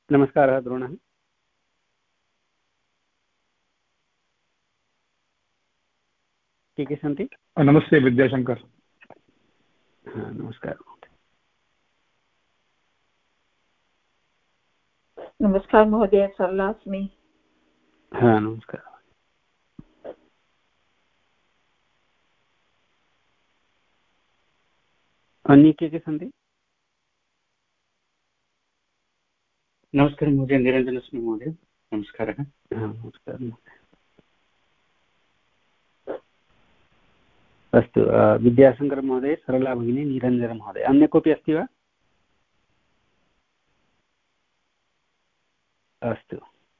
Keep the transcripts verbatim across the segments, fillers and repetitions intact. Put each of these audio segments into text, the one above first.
नमस्कारः द्रोणः। के के सन्ति? नमस्ते विद्याशंकर। हा नमस्कारः। नमस्कार महोदय, सरला अस्मि। हा नमस्कारः। अन्ये के के सन्ति? नमस्कारः महोदय, निरञ्जनस्मि महोदय। नमस्कारः। हा नमस्कारः। अस्तु, विद्याशङ्करमहोदय, सरला भगिनी, निरञ्जनमहोदय, अन्य कोऽपि अस्ति वा? अस्तु,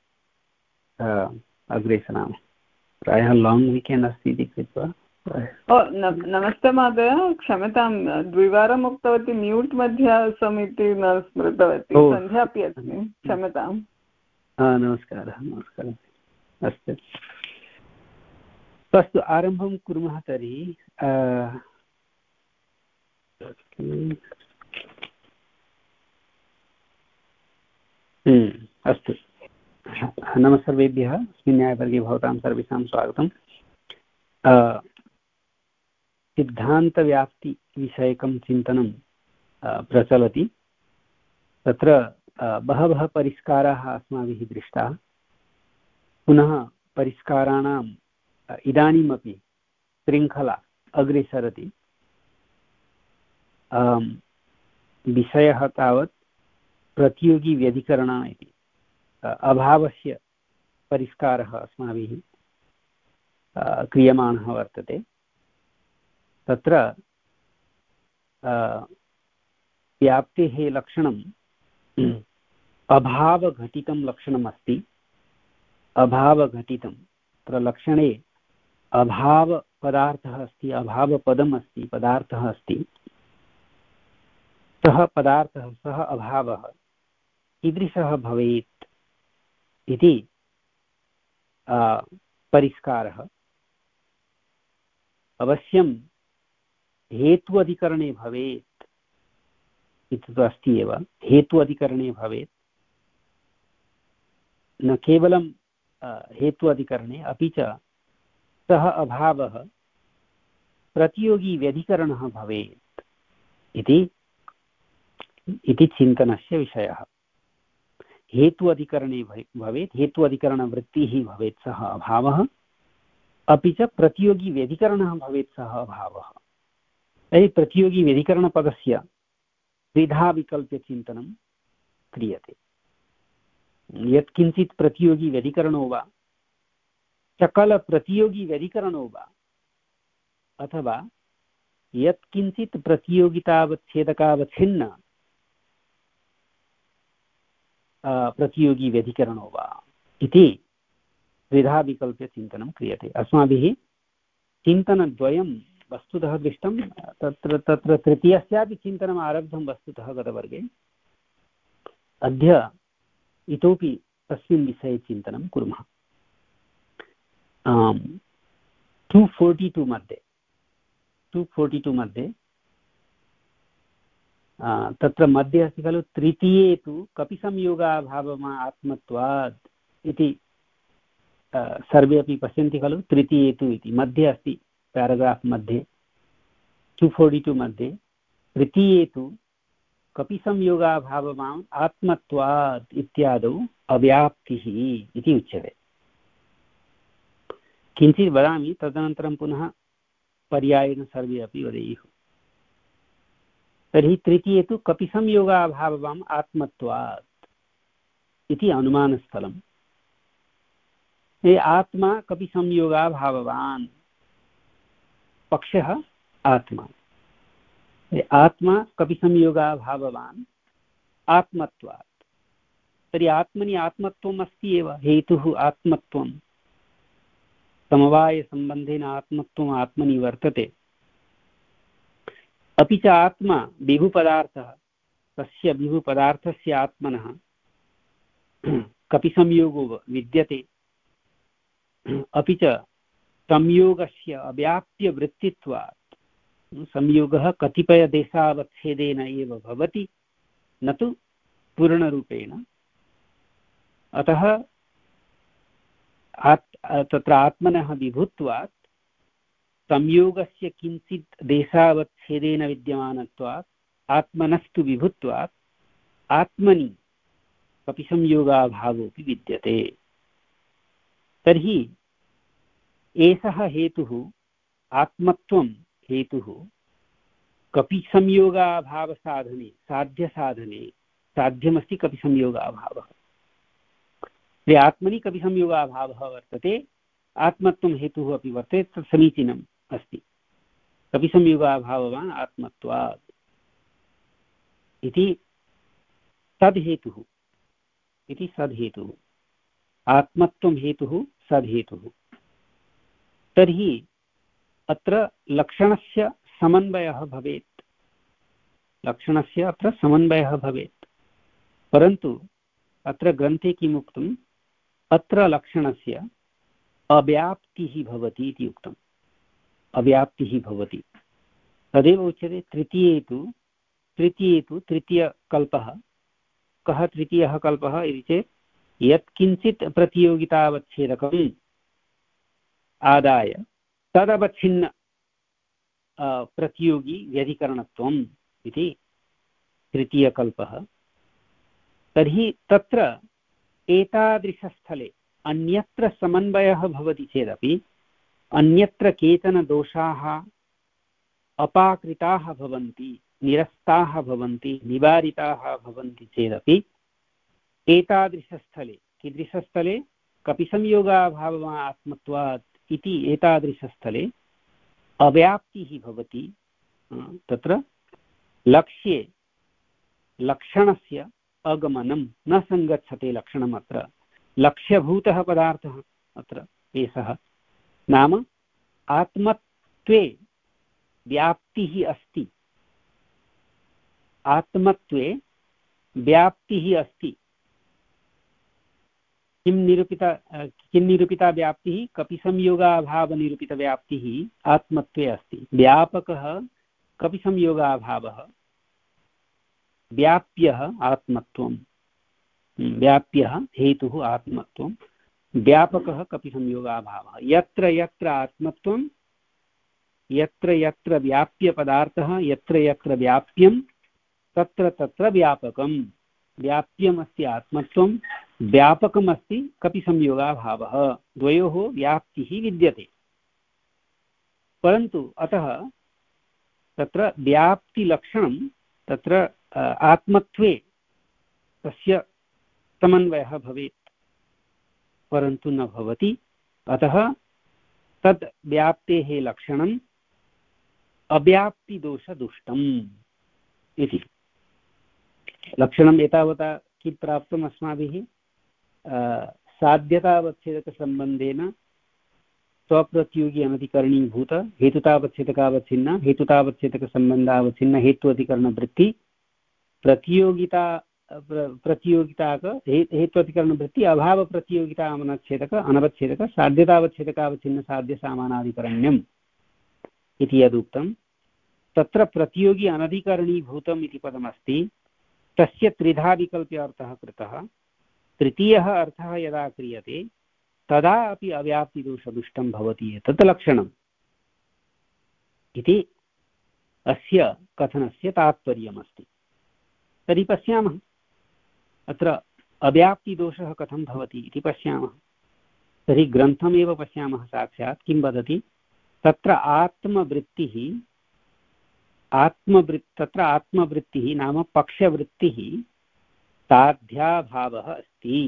अग्रे सरामः। प्रायः लाङ्ग् वीकेण्ड् अस्ति इति कृत्वा। ओ नमस्ते महोदय, क्षम्यतां द्विवारम् उक्तवती म्यूट् मध्ये आसम् इति न स्मृतवती। सन्ध्या अपि अस्मि, क्षम्यताम्। नमस्कारः नमस्कारः। अस्तु अस्तु, आरम्भं कुर्मः तर्हि। अस्तु, नमः सर्वेभ्यः। अस्मिन् न्यायवर्गे भवतां सर्वेषां स्वागतम्। सिद्धान्तव्याप्तिविषयकं चिन्तनं प्रचलति। तत्र बहवः परिष्काराः अस्माभिः दृष्टाः। पुनः परिष्काराणाम् इदानीमपि शृङ्खला अग्रे सरति। विषयः तावत् प्रतियोगिव्यधिकरणम् इति अभावस्य परिष्कारः अस्माभिः क्रियमाणः वर्तते। तत्र व्याप्तेः लक्षणं अभावघटितं लक्षणम् अस्ति। अभावघटितं तत्र लक्षणे अभावपदार्थः अस्ति, अभावपदम् अस्ति, पदार्थः अस्ति। सः पदार्थः, सः अभावः कीदृशः भवेत् इति परिष्कारः। अवश्यं हेतु अधिकरणे भवेत् इति तु अस्ति एव। हेतु अधिकरणे भवेत्, न केवलं हेतु अधिकरणे, अपि च सः अभावः प्रतियोगी व्यधिकरणः भवेत् इति इति चिन्तनस्य विषयः। हेतु अधिकरणे भवेत्, हेतु अधिकरणवृत्तिः भवेत् सः अभावः, अपि च प्रतियोगी व्यधिकरणः भवेत् सः अभावः। तर्हि प्रतियोगी व्यधिकरणपदस्य द्विधा विकल्प्यचिन्तनं क्रियते। यत्किञ्चित् प्रतियोगी व्यधिकरणो वा, सकलप्रतियोगी व्यधिकरणो वा, अथवा यत्किञ्चित् प्रतियोगितावच्छेदकावच्छिन्न प्रतियोगी व्यधिकरणो वा इति द्विधा विकल्प्यचिन्तनं क्रियते। अस्माभिः चिन्तनद्वयं वस्तुतः दृष्टं। तत्र तत्र तृतीयस्यापि चिन्तनम् आरब्धं वस्तुतः गतवर्गे। अद्य इतोपि तस्मिन् विषये चिन्तनं कुर्मः। टु फोर्टि टु मध्ये टु फोर्टि टु मध्ये तत्र मध्ये अस्ति खलु, तृतीये तु कपि संयोगाभावम् आत्मत्वात् इति सर्वे अपि पश्यन्ति खलु। तृतीये तु इति मध्ये अस्ति, पेराग्राफ् मध्ये टु फोर्टि टु मध्ये। तृतीये तु कपि संयोगाभावम् आत्मत्वात् इत्यादौ अव्याप्तिः इति उच्यते। किञ्चित् वदामि, तदनन्तरं पुनः पर्यायेण सर्वे अपि वदेयुः। तर्हि तृतीये तु कपि संयोगाभावम् आत्मत्वात् इति अनुमानस्थलम्। ये आत्मा कपि संयोगाभाववान्, पक्षः आत्मा। ये आत्मा कपि संयोगाभाववान् आत्मत्वात्। तर्हि आत्मनि आत्मत्वम् अस्ति एव। हेतुः आत्मत्वं, समवायसम्बन्धेन आत्मत्वम् आत्मनि वर्तते। अपि च आत्मा विभुपदार्थः, तस्य विभुपदार्थस्य आत्मनः कपि संयोगो विद्यते। अपि च संयोगस्य अव्याप्यवृत्तित्वात्, संयोगः कतिपयदेशावच्छेदेन एव भवति, न तु पूर्णरूपेण। अतः आत् तत्र आत्मनः विभुत्वात् संयोगस्य किञ्चित् देशावच्छेदेन विद्यमानत्वात् आत्मनस्तु विभुत्वात् आत्मनि कपि संयोगाभावोऽपि विद्यते। तर्हि एषः हेतुः आत्मत्वं हेतुः कपि संयोगाभावसाधने साध्यसाधने साध्यमस्ति कपि संयोगाभावः। आत्मनि कपि संयोगाभावः वर्तते, आत्मत्वं हेतुः अपि वर्तते, तत् समीचीनम् अस्ति। कपि संयोगाभाववान् आत्मत्वात् इति सद्हेतुः इति सद्हेतुः, आत्मत्वं हेतुः सद्हेतुः। तर्हि अत्र लक्षणस्य समन्वयः भवेत्, लक्षणस्य अत्र समन्वयः भवेत्। परन्तु अत्र ग्रन्थे किम् उक्तम्, अत्र लक्षणस्य अव्याप्तिः भवति इति उक्तम्, अव्याप्तिः भवति। तदेव उच्यते तृतीये तु तृतीये तु तृतीयकल्पः। कः तृतीयः कल्पः इति चेत् यत्किञ्चित् प्रतियोगितावच्छेदकम् आदाय तदवच्छिन्न प्रतियोगी व्यधिकरणत्वम् इति तृतीयकल्पः। तर्हि तत्र एतादृशस्थले अन्यत्र समन्वयः भवति चेदपि अन्यत्र केचन दोषाः अपाकृताः भवन्ति, निरस्ताः भवन्ति, निवारिताः भवन्ति चेदपि एतादृशस्थले, कीदृशस्थले, कपिसंयोगाभावः आत्मत्वात् इति एतादृशस्थले अव्याप्तिः भवति। तत्र लक्ष्ये लक्षणस्य अगमनं न सङ्गच्छते। लक्षणम् अत्र लक्ष्यभूतः पदार्थः अत्र एषः, नाम आत्मत्वे व्याप्तिः अस्ति, आत्मत्वे व्याप्तिः अस्ति। किं निरूपिता किं निरूपिता व्याप्तिः? कपिसंयोगाभावनिरूपितव्याप्तिः आत्मत्वे अस्ति। व्यापकः कपिसंयोगाभावः, व्याप्यः आत्मत्वं, व्याप्यः हेतुः आत्मत्वं, व्यापकः कपिसंयोगाभावः। यत्र यत्र आत्मत्वं, यत्र यत्र व्याप्यपदार्थः, यत्र यत्र व्याप्यं, तत्र तत्र व्यापकं। व्याप्यमस्ति आत्मत्वं, व्यापकमस्ति कपिसंयोगाभावः। द्वयोः व्याप्तिः विद्यते। परन्तु अतः तत्र व्याप्तिलक्षणं तत्र आत्मत्वे तस्य समन्वयः भवेत्, परन्तु न भवति। अतः तद् व्याप्तेः लक्षणम् अव्याप्तिदोषदुष्टम् इति। लक्षणम् एतावता किं प्राप्तम् अस्माभिः? साध्यतावच्छेदकसम्बन्धेन स्वप्रतियोगी अनधिकरणीभूत हेतुतावच्छेदकावच्छिन्न हेतुतावच्छेदकसम्बन्धावच्छिन्न हेत्वधिकरणवृत्ति प्रतियोगिता प्रतियोगिताक हेत्वधिकरणवृत्ति अभाव प्रतियोगिता अनच्छेदक अनवच्छेदक साध्यतावच्छेदकावच्छिन्न साध्य सामानाधिकरण्यम् इति यदुक्तं, तत्र प्रतियोगी अनधिकरणीभूतम् इति पदमस्ति। तस्य त्रिधा विकल्प्य अर्थः कृतः। तृतीयः अर्थः यदा क्रियते तदा अपि अव्याप्तिदोषदुष्टं भवति एतत् लक्षणम् इति अस्य कथनस्य तात्पर्यमस्ति। तर्हि पश्यामः अत्र अव्याप्तिदोषः कथं भवति इति पश्यामः। तर्हि ग्रन्थमेव पश्यामः साक्षात् किं वदति। तत्र आत्मवृत्तिः आत्मवृत् तत्र आत्मवृत्तिः नाम पक्षवृत्तिः साध्याभावः अस्ति।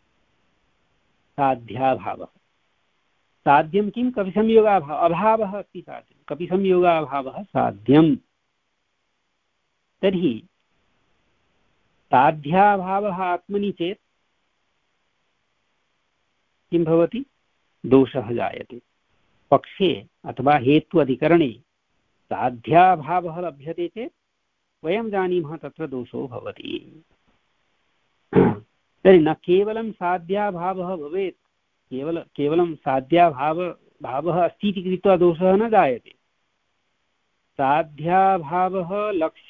साध्याभावः साध्यं किं? कपिसंयोगाभावः अभावः अस्ति। साध्यं कपिसंयोगाभावः साध्यं। तर्हि साध्याभावः आत्मनि चेत् किं भवति? दोषः जायते। पक्षे अथवा हेतु अधिकरणे साध्याभावः लभ्यते चेत् वयं जानीमः तत्र दोषो भवति। तर्हि न केवलं साध्याभावः भवेत्, केवल केवलं साध्याभाव भावः अस्ति इति कृत्वा दोषः न जायते। साध्याभावः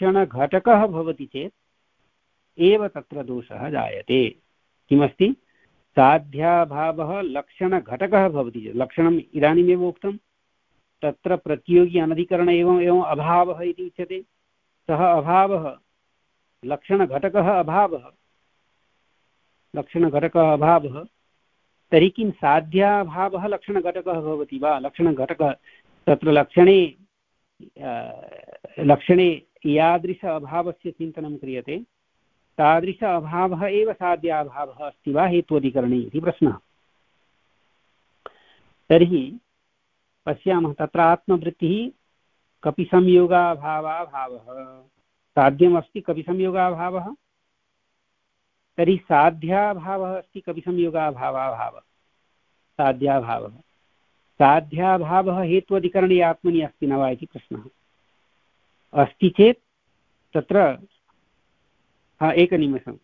लक्षणघटकः भवति चेत् एव तत्र दोषः जायते। किमस्ति? साध्याभावः लक्षणघटकः भवति। लक्षणम् इदानीमेव उक्तं, तत्र प्रतियोगी अनधिकरण एवम् एवम् अभावः इति उच्यते। सः अभावः लक्षणघटकः अभावः लक्षणघटकः अभावः तर्हि किं साध्याभावः लक्षणघटकः भवति वा? लक्षणघटकः तत्र लक्षणे लक्षणे यादृश अभावस्य चिन्तनं क्रियते तादृश अभावः एव साध्याभावः अस्ति वा हेत्वधिकरणे इति प्रश्नः। तर्हि पश्यामः, तत्र आत्मवृत्तिः कपिसंयोगाभावाभावः, साध्यमस्ति कपिसंयोगाभावः, तर्हि साध्याभावः अस्ति कपिसंयोगाभावाभावः। साध्याभावः साध्याभावः हेत्वधिकरणे आत्मनि अस्ति न वा इति प्रश्नः। अस्ति चेत् तत्र हा एकनिमेषम्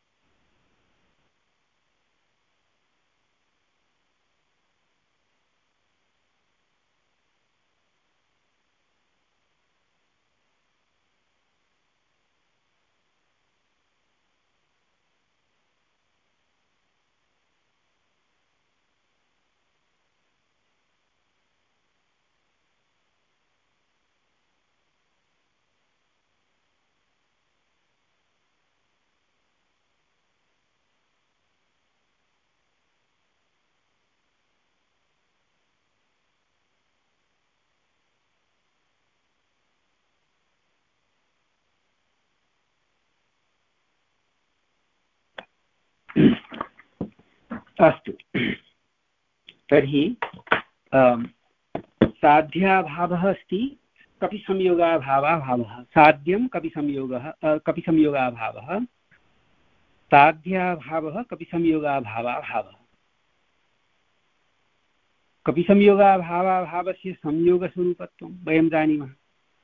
अस्तु। तर्हि साध्याभावः अस्ति कपिसंयोगाभावाभावः। साध्यं कपिसंयोगः कपिसंयोगाभावः, साध्याभावः कपिसंयोगाभावाभावः। कपिसंयोगाभावाभावस्य संयोगस्वरूपत्वं वयं जानीमः।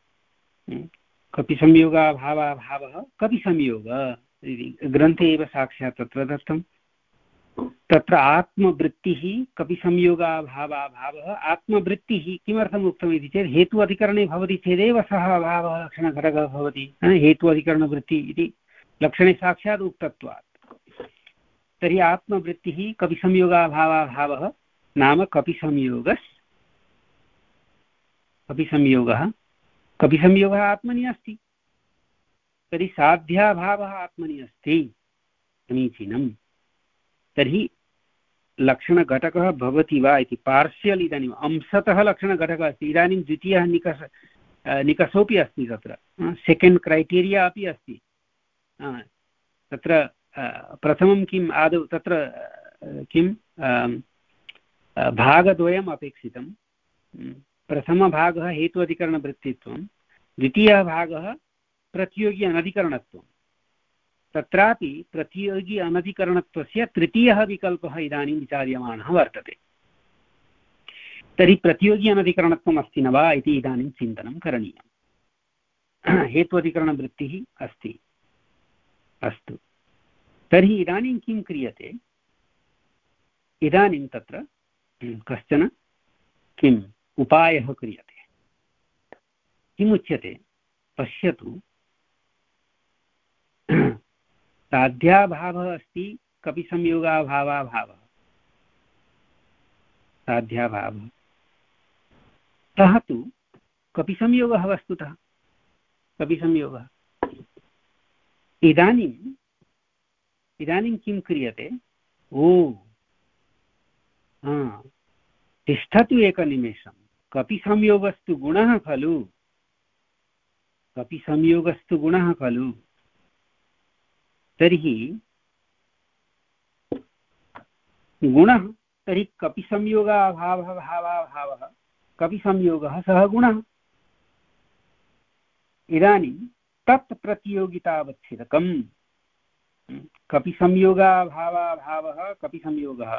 कपिसंयोगाभावाभावः कपिसंयोग इति ग्रन्थे एव साक्षात् तत्र दत्तं। तत्र आत्मवृत्तिः कपिसंयोगाभावाभावः। आत्मवृत्तिः किमर्थम् उक्तम् इति चेत् हेतु अधिकरणे भवति चेदेव सः अभावः लक्षणघटकः भवति। हेतु अधिकरणवृत्ति इति लक्षणे साक्षात् उक्तत्वात्। तर्हि आत्मवृत्तिः कपिसंयोगाभावाभावः नाम कपिसंयोगः कपिसंयोगः कपिसंयोगः आत्मनि अस्ति। तर्हि साध्याभावः आत्मनि अस्ति। समीचीनम्। तर्हि लक्षणघटकः भवति वा इति पार्शियल्, इदानीम् अंशतः लक्षणघटकः अस्ति। इदानीं द्वितीयः निकष निकषोऽपि अस्ति, तत्र सेकेण्ड् क्रैटीरिया अपि अस्ति। तत्र प्रथमं किम् आदौ तत्र किं भागद्वयम् अपेक्षितं। प्रथमभागः हेतु अधिकरणवृत्तित्वं, द्वितीयः भागः प्रतियोगी अनधिकरणत्वं। तत्रापि प्रतियोगी अनधिकरणत्वस्य तृतीयः विकल्पः इदानीं विचार्यमाणः वर्तते। तर्हि प्रतियोगी अनधिकरणत्वम् अस्ति न वा इति इदानीं चिन्तनं करणीयम्। हेत्वधिकरणवृत्तिः अस्ति। अस्तु। तर्हि इदानीं किं क्रियते? इदानीं तत्र कश्चन किम् उपायः क्रियते। किमुच्यते? पश्यतु, साध्याभावः अस्ति कपिसंयोगाभावाभावः। साध्याभावः सः तु कपिसंयोगः वस्तुतः कपिसंयोगः। इदानीम् इदानीं किं क्रियते? ओ हा तिष्ठतु एकनिमेषं। कपिसंयोगस्तु गुणः खलु कपिसंयोगस्तु गुणः खलु तर्हि गुणः तर्हि कपिसंयोगाभावः भावाभावः कपिसंयोगः सः गुणः। इदानीं तत् प्रतियोगितावच्छेदकम्। कपिसंयोगाभावाभावः कपिसंयोगः,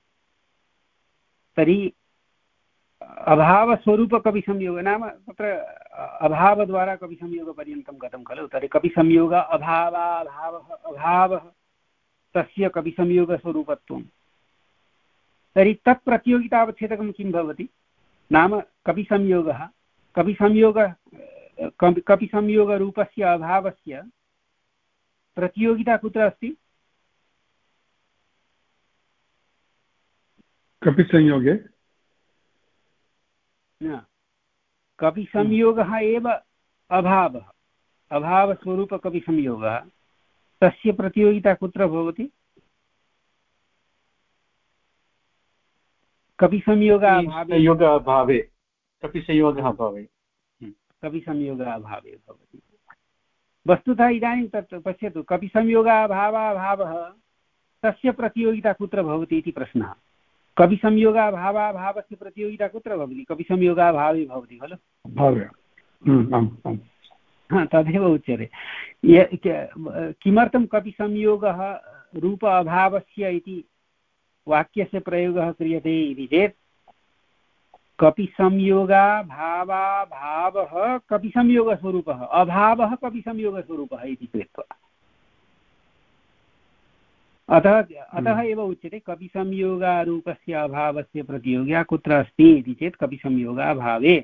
तर्हि अभावस्वरूपकपिसंयोग नाम तत्र अभावद्वारा कपिसंयोगपर्यन्तं गतं खलु। तर्हि कपिसंयोग अभावाभावः अभावः तस्य कपिसंयोगस्वरूपत्वं। तर्हि तत् प्रतियोगितावच्छेदकं किं भवति? नाम कपिसंयोगः कपिसंयोग कपिसंयोगरूपस्य अभावस्य प्रतियोगिता कुत्र अस्ति? कपिसंयोगे न कपिसंयोगः एव अभावः अभावस्वरूपकपिसंयोगः तस्य प्रतियोगिता कुत्र भवति कपिसंयोगाभावे योगाभावे कपिसंयोगः अभावे कपिसंयोगाभावे भवति वस्तुतः इदानीं तत् पश्यतु कपिसंयोगाभावाभावः तस्य प्रतियोगिता कुत्र भवति इति प्रश्नः कपिसंयोगाभावाभावस्य प्रतियोगिता कुत्र भवति कपिसंयोगाभावे भवति खलु तदेव उच्यते किमर्थं कपिसंयोगः रूप अभावस्य इति वाक्यस्य प्रयोगः क्रियते इति चेत् कपिसंयोगाभावाभावः कपिसंयोगस्वरूपः अभावः कपिसंयोगस्वरूपः इति कृत्वा अतः अतः एव उच्यते कपिसंयोगारूपस्य अभावस्य प्रतियोगिता कुत्र अस्ति इति चेत् कपिसंयोगाभावे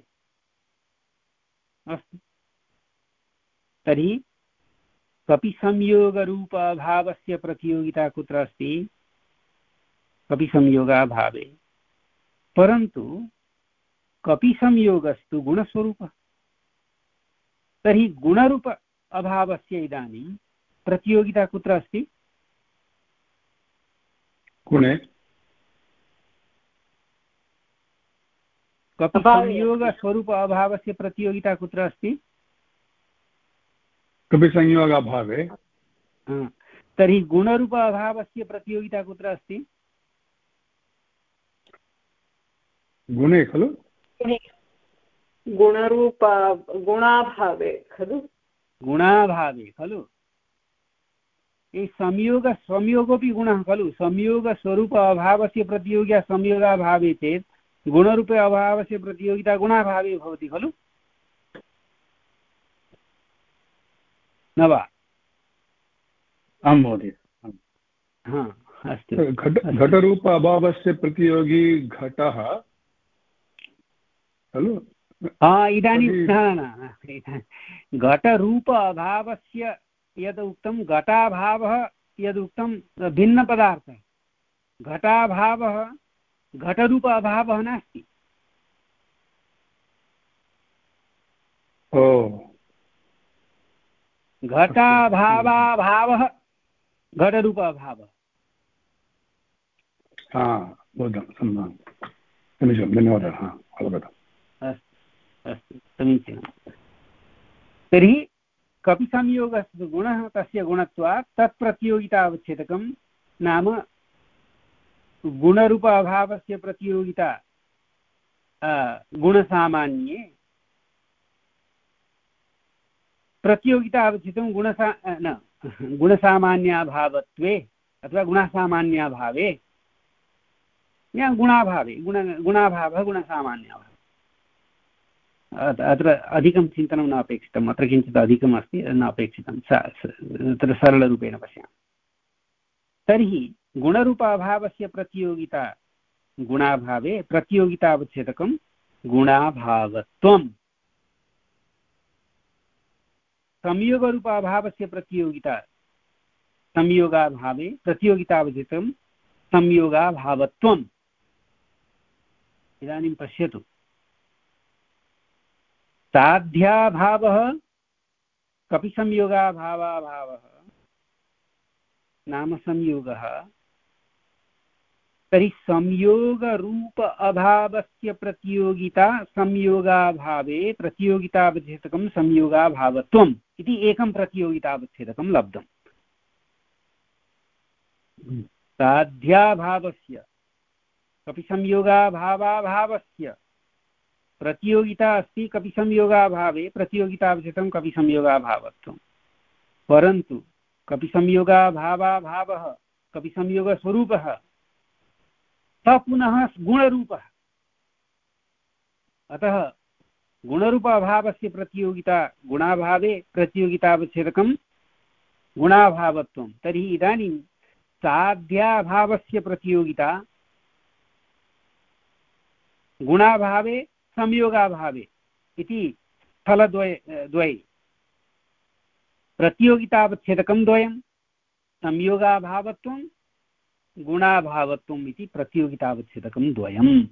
अस्तु तर्हि कपिसंयोगरूप अभावस्य प्रतियोगिता कुत्र अस्ति कपिसंयोगाभावे परन्तु कपिसंयोगस्तु गुणस्वरूपः तर्हि गुणरूप अभावस्य इदानीं प्रतियोगिता कुत्र अस्ति गुणे कपिसंयोगस्वरूप अभावस्य प्रतियोगिता कुत्र अस्ति कपिसंयोगाभावे तर्हि गुणरूप अभावस्य प्रतियोगिता कुत्र अस्ति गुणे खलु गुणरूप गुणाभावे खलु गुणाभावे खलु ये संयोग संयोगोऽपि गुणः खलु संयोगस्वरूप अभावस्य प्रतियोगिता संयोगाभावे चेत् गुणरूपे अभावस्य प्रतियोगिता गुणाभावे भवति खलु न वा आं महोदय हा अस्तु घटरूप अभावस्य प्रतियोगी घटः खलु इदानीं न घटरूप अभावस्य यद् उक्तं घटाभावः यदुक्तं भिन्नपदार्थः घटाभावः घटरूप अभावः नास्ति ओ घटाभावाभावः घटरूप अभावः हा बोधं समीचीनं धन्यवादः अवगतम् अस्तु अस्तु समीचीनं तर्हि कपिसंयोगस्य गुणः तस्य गुणत्वात् तत्प्रतियोगितावच्छेदकं नाम गुणरूप अभावस्य प्रतियोगिता गुणसामान्ये प्रतियोगिता अवच्छेदकं गुणसा न गुणसामान्याभावत्वे अथवा गुणसामान्याभावे या गुणाभावे गुण गुणाभावः गुणसामान्याभावः अत्र अधिकं चिन्तनं न अपेक्षितम् अत्र किञ्चित् अधिकम् अस्ति न अपेक्षितं तत्र सरलरूपेण पश्यामः तर्हि गुणरूप अभावस्य प्रतियोगिता गुणाभावे प्रतियोगितावच्छेदकं गुणाभावत्वम् संयोगरूप अभावस्य प्रतियोगिता संयोगाभावे प्रतियोगितावच्छेदकं संयोगाभावत्वम् इदानीं पश्यतु साध्याभावः कपिसंयोगाभावाभावः नाम संयोगः तर्हि संयोगरूप अभावस्य प्रतियोगिता संयोगाभावे प्रतियोगितावच्छेदकं संयोगाभावत्वम् इति एकं प्रतियोगितावच्छेदकं लब्धम् साध्याभावस्य कपिसंयोगाभावाभावस्य प्रतियोगिता अस्ति कपिसंयोगाभावे प्रतियोगितावच्छेदकं कपिसंयोगाभावत्वं परन्तु कपिसंयोगाभावाभावः कपिसंयोगस्वरूपः स पुनः गुणरूपः अतः गुणरूप अभावस्य प्रतियोगिता गुणाभावे प्रतियोगितावच्छेदकं गुणाभावत्वं तर्हि इदानीं साध्याभावस्य प्रतियोगिता गुणाभावे संयोगाभावे इति स्थलद्वये द्वये प्रतियोगितावच्छेदकं द्वयं संयोगाभावत्वं गुणाभावत्वम् इति प्रतियोगितावच्छेदकं द्वयम्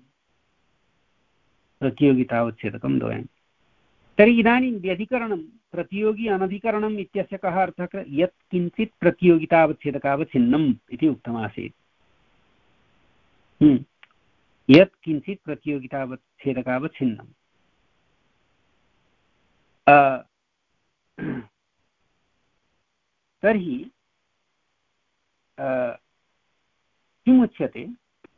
प्रतियोगितावच्छेदकं द्वयम्। तर्हि इदानीं व्यधिकरणं प्रतियोगी अनधिकरणम् इत्यस्य कः अर्थः? यत् किञ्चित् प्रतियोगितावच्छेदकावच्छिन्नम् इति उक्तमासीत्। यत् किञ्चित् प्रतियोगितावच्छेदकावच्छिन्नम्। तर्हि किमुच्यते?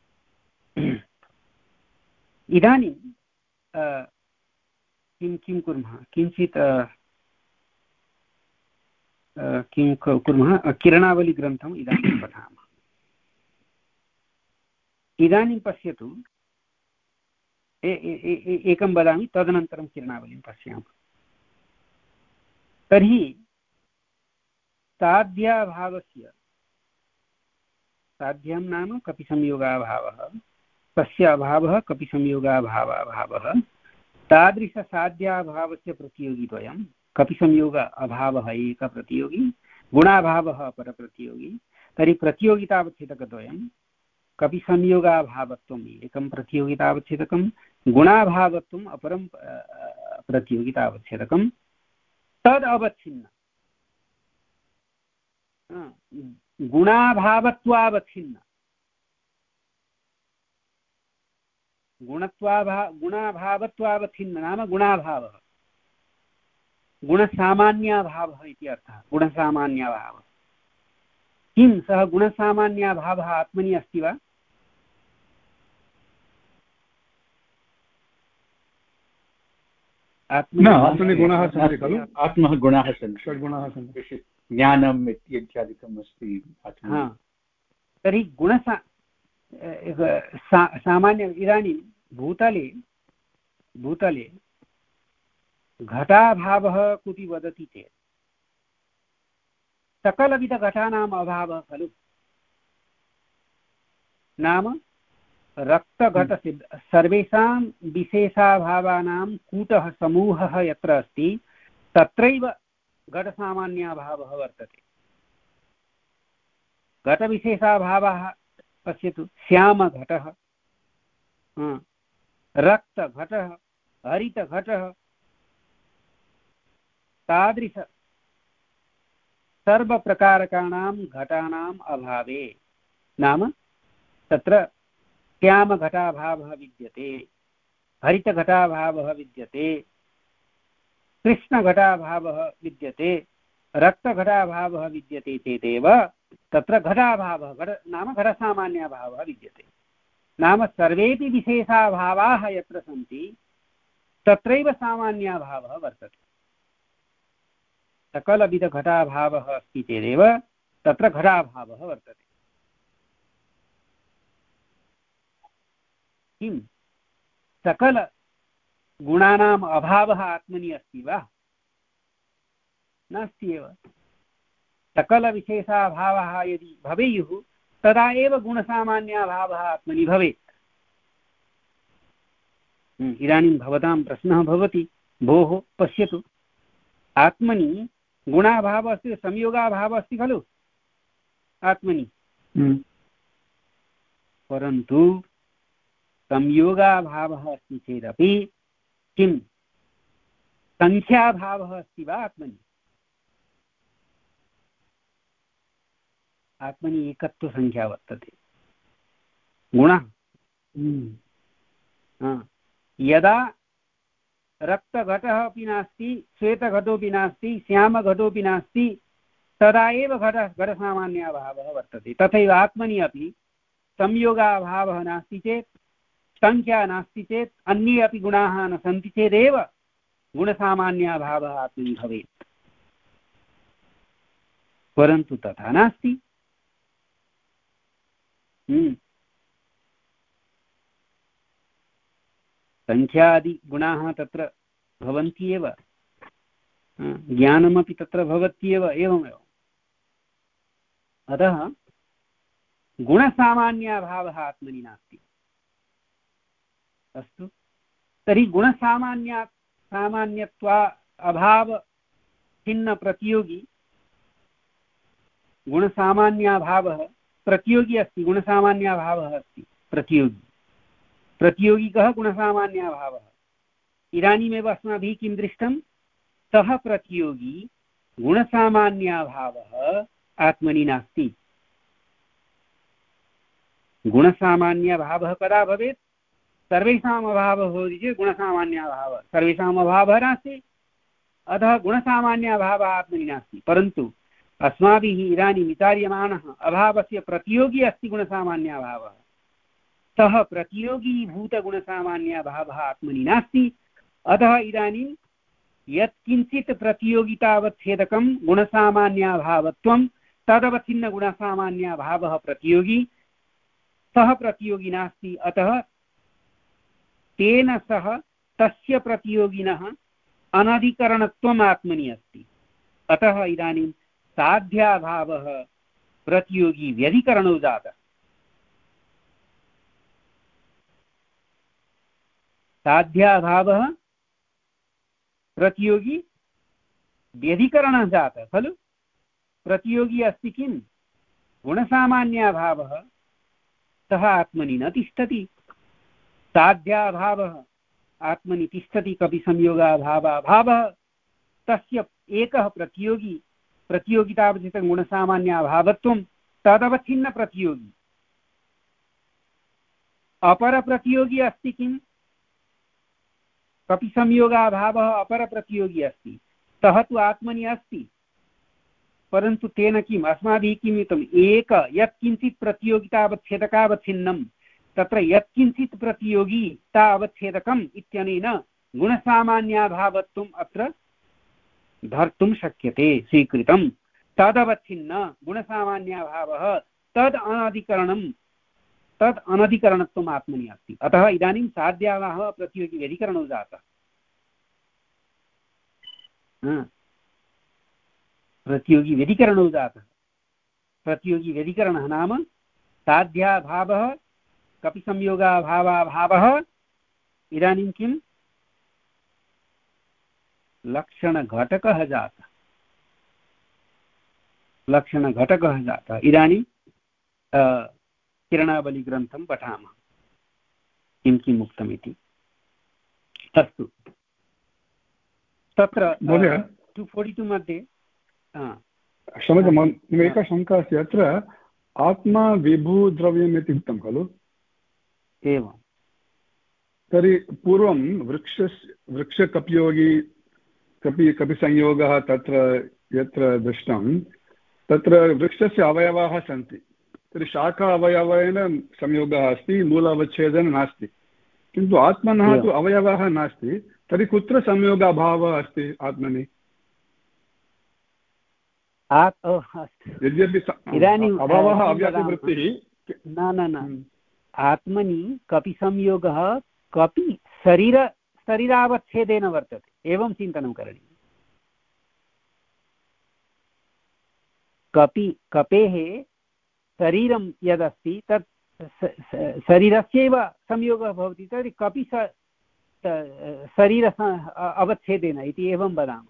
इदानीं किं किं कुर्मः? किञ्चित् किं कुर्मः? किरणावलिग्रन्थम् इदानीं पठामः। इदानीं पश्यतु, एकं वदामि, तदनन्तरं किरणावलिं पश्यामः। तर्हि साध्याभावस्य, साध्यं नाम कपिसंयोगाभावः, तस्य अभावः कपिसंयोगाभावाभावः, तादृशसाध्याभावस्य प्रतियोगिद्वयं, कपिसंयोग अभावः एकप्रतियोगी, गुणाभावः अपरप्रतियोगी। तर्हि प्रतियोगितावच्छेदकद्वयं, कपिसंयोगाभावत्वम् एकं प्रतियोगितावच्छेदकं, गुणाभावत्वम् अपरं प्रतियोगितावच्छेदकं, तद् अवच्छिन्न गुणाभावत्वावच्छिन्न, गुणत्वाभा गुणाभावत्वावच्छिन्न नाम गुणाभावः, गुणसामान्याभावः इति अर्थः। गुणसामान्याभावः किं? सः गुणसामान्याभावः आत्मनि अस्ति वा? आत्मनि गुणाः सन्ति खलु? आत्मः गुणाः सन्ति, षड्गुणाः सन्ति, ज्ञानम् इत्यादिकम् अस्ति। तर्हि गुणसा सामान्य इदानीं भूतले भूतले घटाभावः कुति वदति चेत् सकलविधघटानाम् अभावः खलु। नाम रक्तघटस्य सर्वेषां विशेषाभावानां कूटः समूहः यत्र अस्ति तत्रैव घटसामान्याभावः वर्तते। घटविशेषाभावः पश्यतु, श्यामघटः, रक्तघटः, हरितघटः, तादृश सर्वप्रकारकाणां घटानाम् अभावे, नाम तत्र श्यामघटाभावः विद्यते, हरितघटाभावः विद्यते, कृष्णघटाभावः विद्यते, रक्तघटाभावः विद्यते चेदेव तत्र घटाभावः घट नाम घटसामान्याभावः विद्यते। नाम सर्वेपि विशेषाभावाः यत्र सन्ति तत्रैव सामान्याभावः वर्तते। सकलविधघटाभावः अस्ति चेदेव तत्र घटाभावः वर्तते। किं सकलगुणानाम् अभावः आत्मनि अस्ति वा? नास्ति एव। सकलविशेषाभावः यदि भवेयुः तदा एव गुणसामान्याभावः आत्मनि भवेत्। इदानीं भवतां प्रश्नः भवति, भोः पश्यतु, आत्मनि गुणाभावः अस्ति, संयोगाभावः अस्ति खलु आत्मनि, परन्तु संयोगाभावः अस्ति चेदपि किं संख्याभावः अस्ति वा आत्मनि? आत्मनि एकत्वसंख्या वर्तते, गुणः। यदा रक्तघटः अपि नास्ति, श्वेतघटोऽपि नास्ति, श्यामघटोऽपि नास्ति, तदा एव घट घटसामान्याभावः वर्तते। तथैव आत्मनि अपि संयोगाभावः नास्ति चेत्, संख्या नास्ति चेत्, अन्ये अपि गुणाः न सन्ति चेदेव गुणसामान्याभावः आत्मनि भवेत्। परन्तु तथा नास्ति। संख्यादिगुणाः तत्र भवन्ति एव, ज्ञानमपि तत्र भवत्येव, एवमेव। अतः गुणसामान्याभावः आत्मनि नास्ति। अस्तु, तर्हि गुणसामान्या सामान्यत्वा अभाव छिन्न प्रतियोगी गुणसामान्याभावः प्रतियोगी अस्ति, गुणसामान्याभावः अस्ति। प्रतियोगी प्रतियोगी कः? गुणसामान्याभावः। इदानीमेव अस्माभिः किं दृष्टं? सः प्रतियोगी गुणसामान्याभावः आत्मनि नास्ति। गुणसामान्यभावः कदा भवेत्? सर्वेषाम् अभावः भवति चेत् गुणसामान्याभावः, सर्वेषाम् अभावः नास्ति, अतः गुणसामान्याभावः आत्मनि नास्ति। परन्तु अस्माभिः इदानीं विचार्यमाणः अभावस्य प्रतियोगी अस्ति गुणसामान्याभावः, सः प्रतियोगीभूतगुणसामान्याभावः आत्मनि नास्ति। अतः इदानीं यत्किञ्चित् प्रतियोगितावच्छेदकं गुणसामान्याभावत्वं तदवच्छिन्नगुणसामान्याभावः प्रतियोगी, सः प्रतियोगी नास्ति। अतः तेन सह तस्य प्रतियोगिनः अनधिकरणत्वम् आत्मनि अस्ति। अतः इदानीं साध्याभावः प्रतियोगी व्यधिकरणो जातः। साध्याभावः प्रतियोगी व्यधिकरणः जातः खलु। प्रतियोगी अस्ति किं? गुणसामान्याभावः, सः आत्मनि न तिष्ठति। साध्याभावः आत्मनि तिष्ठति, कपिसंयोगाभावाभावः, तस्य एकः प्रतियोगी, प्रतियोगितावच्छिन्नं गुणसामान्याभावत्वं तदवच्छिन्नप्रतियोगी। अपरप्रतियोगी अस्ति किं? कपिसंयोगाभावः अपरप्रतियोगी अस्ति, सः तु आत्मनि अस्ति, परन्तु तेन किम्? अस्माभिः किम् उक्तम्? एक यत्किञ्चित् प्रतियोगितावच्छेदकावच्छिन्नं, तत्र यत्किञ्चित् प्रतियोगी तावच्छेदकम् इत्यनेन गुणसामान्याभावत्वम् अत्र धर्तुं शक्यते, स्वीकृतं। तदवच्छिन्न गुणसामान्याभावः तद् अनधिकरणं, तद् अनधिकरणत्वम् आत्मनि अस्ति। अतः इदानीं साध्याभावः प्रतियोगी व्यधिकरणो जातः। प्रतियोगी व्यधिकरणो जातः। प्रतियोगी व्यधिकरणः नाम साध्याभावः कपिसंयोगाभावाभावः इदानीं किं? लक्षणघटकः जातः। लक्षणघटकः जातः। इदानीं किरणावलीग्रन्थं पठामः, किं किम् उक्तमिति। अस्तु, तत्र टु फोर्टि टु मध्ये क्षम्यतां, मम एका शङ्का अस्ति। अत्र आत्मा विभुद्रव्यम् इति उक्तं खलु? एवं। तर्हि पूर्वं वृक्षस्य वृक्षकपियोगी कपि कपिसंयोगः तत्र यत्र दृष्टं, तत्र वृक्षस्य अवयवाः सन्ति। तर्हि शाखा अवयवेन संयोगः अस्ति, मूलावच्छेदन नास्ति। किन्तु आत्मनः तु अवयवः नास्ति, तर्हि कुत्र संयोगाभावः अस्ति आत्मनि? यद्यपि अभावः अव्याकृतिवृत्तिः न न न आत्मनि कपिसंयोगः कपि शरीर शरीरावच्छेदेन वर्तते, एवं चिन्तनं करणीयम्। कपि कपेः शरीरं यदस्ति तत् शरीरस्यैव संयोगः भवति, तर्हि कपि शरीर अवच्छेदेन इति एवं वदामः,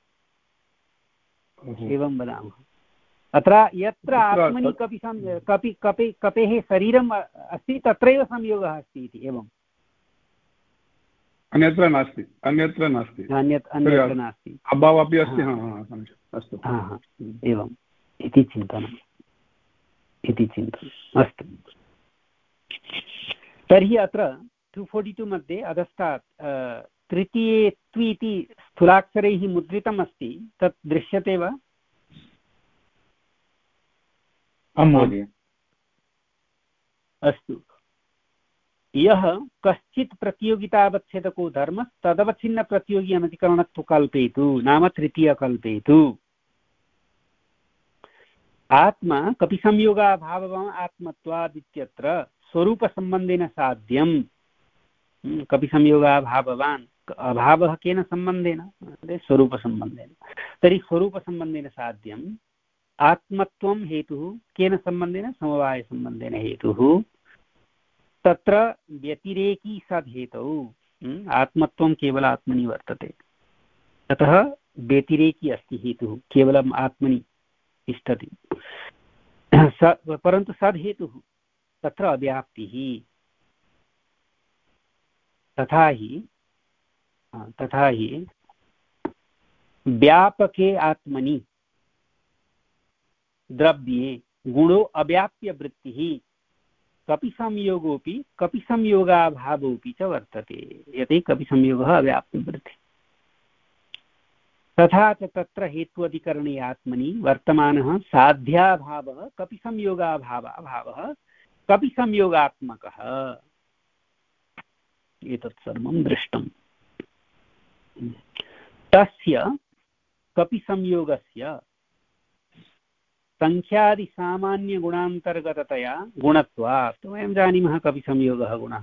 एवं वदामः। अत्र यत्र आत्मनि कपि कपि कपि कपेः शरीरम् अस्ति तत्रैव संयोगः अस्ति इति, एवं। अन्यत्र नास्ति, अन्यत्र नास्ति, अन्यत् अन्यत्र नास्ति, अभावः अपि अस्ति। अस्तु, एवम् इति चिन्तनम् इति चिन्तनम्। अस्तु, तर्हि अत्र टु फोर्टि टु मध्ये अधस्तात् तृतीये त्वि इति स्थूलाक्षरैः मुद्रितम् अस्ति, तत् दृश्यते वा? आम् महोदय। अस्तु, यः कश्चित् प्रतियोगितावच्छेदको धर्मः तदवच्छिन्न प्रतियोगी अनधिकरणत्व कल्पयतु, नाम तृतीय कल्पयतु। आत्मा कपिसंयोगाभावम् आत्मत्वादित्यत्र स्वरूपसम्बन्धेन साध्यम्। कपिसंयोगाभाववान्, अभावः केन सम्बन्धेन? स्वरूपसम्बन्धेन। तर्हि स्वरूपसम्बन्धेन साध्यम्। आत्मत्वं हेतुः केन सम्बन्धेन? समवायसम्बन्धेन हेतुः। तत्र व्यतिरेकी सद्हेतौ। आत्मत्वं केवल आत्मनि वर्तते, अतः व्यतिरेकी अस्ति हेतुः, केवलम् आत्मनि तिष्ठति। परन्तु सद्हेतुः तत्र अव्याप्तिः। तथा हि तथा हि व्यापके आत्मनि द्रव्ये गुणो अव्याप्य वृत्तिः कपि संयोगोऽपि कपि संयोगाभावोऽपि च वर्तते। यदि कपि संयोगः अव्याप्य वृत्तिः तथा च तत्र हेत्वधिकरणे आत्मनि वर्तमानः साध्याभावः कपि संयोगाभावः कपि संयोगात्मकः। एतत् सर्वं दृष्टम्। तस्य कपि संयोगस्य संख्यादिसामान्यगुणान्तर्गततया गुणत्वात्। वयं जानीमः कपि संयोगः गुणः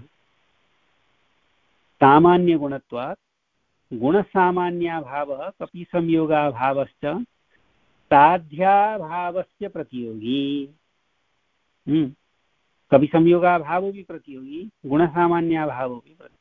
सामान्यगुणत्वात् गुणसामान्याभावः कपि संयोगाभावश्च साध्याभावस्य प्रतियोगी। कपि संयोगाभावोऽपि प्रतियोगी गुणसामान्याभावोऽपि प्रतियोगी।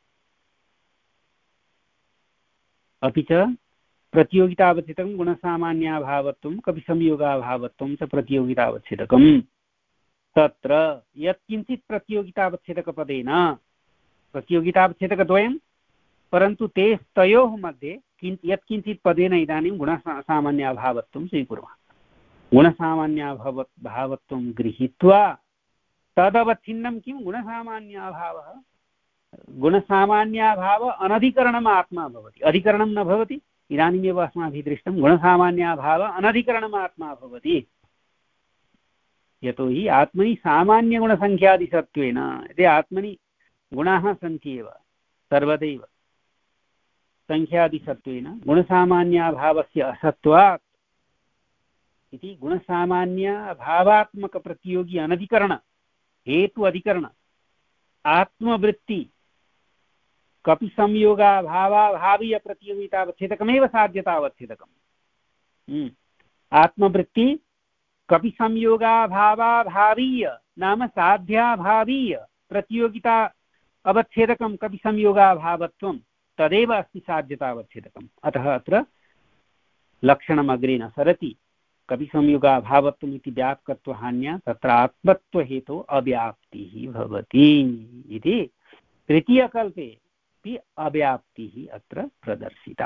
अपि च प्रतियोगितावच्छेदकं गुणसामान्याभावत्वं कपि संयोगाभावत्वं च प्रतियोगितावच्छेदकम्। तत्र यत्किञ्चित् प्रतियोगितावच्छेदकपदेन प्रतियोगितावच्छेदकद्वयं परन्तु ते तयोः मध्ये किञ्चित् यत्किञ्चित् पदेन इदानीं गुणसामान्याभावत्वं स्वीकुर्मः। गुणसामान्याभाव भावत्वं गृहीत्वा तदवच्छिन्नं किं गुणसामान्याभावः। गुणसामान्याभाव अनधिकरणम् आत्मा भवति, अधिकरणं न भवति। इदानीमेव अस्माभिः दृष्टं गुणसामान्याभाव अनधिकरणम् आत्मा भवति। यतोहि आत्मनि सामान्यगुणसङ्ख्यादिसत्त्वेन यदि आत्मनि गुणाः सन्ति एव सर्वदैव सङ्ख्यादिसत्त्वेन गुणसामान्याभावस्य असत्त्वात् इति गुणसामान्यभावात्मकप्रतियोगी अनधिकरण हेतु अधिकरण आत्मवृत्ति कपि संयोगाभावाभावीय प्रतियोगितावच्छेदकमेव साध्यतावच्छेदकम्। आत्मवृत्ति कपि संयोगाभावाभावीय नाम साध्याभावीय प्रतियोगिता अवच्छेदकं कपि संयोगाभावत्वं तदेव अस्ति साध्यतावच्छेदकम्। अतः अत्र लक्षणम् अग्रे न सरति। कपि संयोगाभावत्वम् इति व्यापकत्वहान्या तत्र आत्मत्वहेतु अव्याप्तिः भवति इति तृतीयकल्पे अपि अव्याप्तिः अत्र प्रदर्शिता।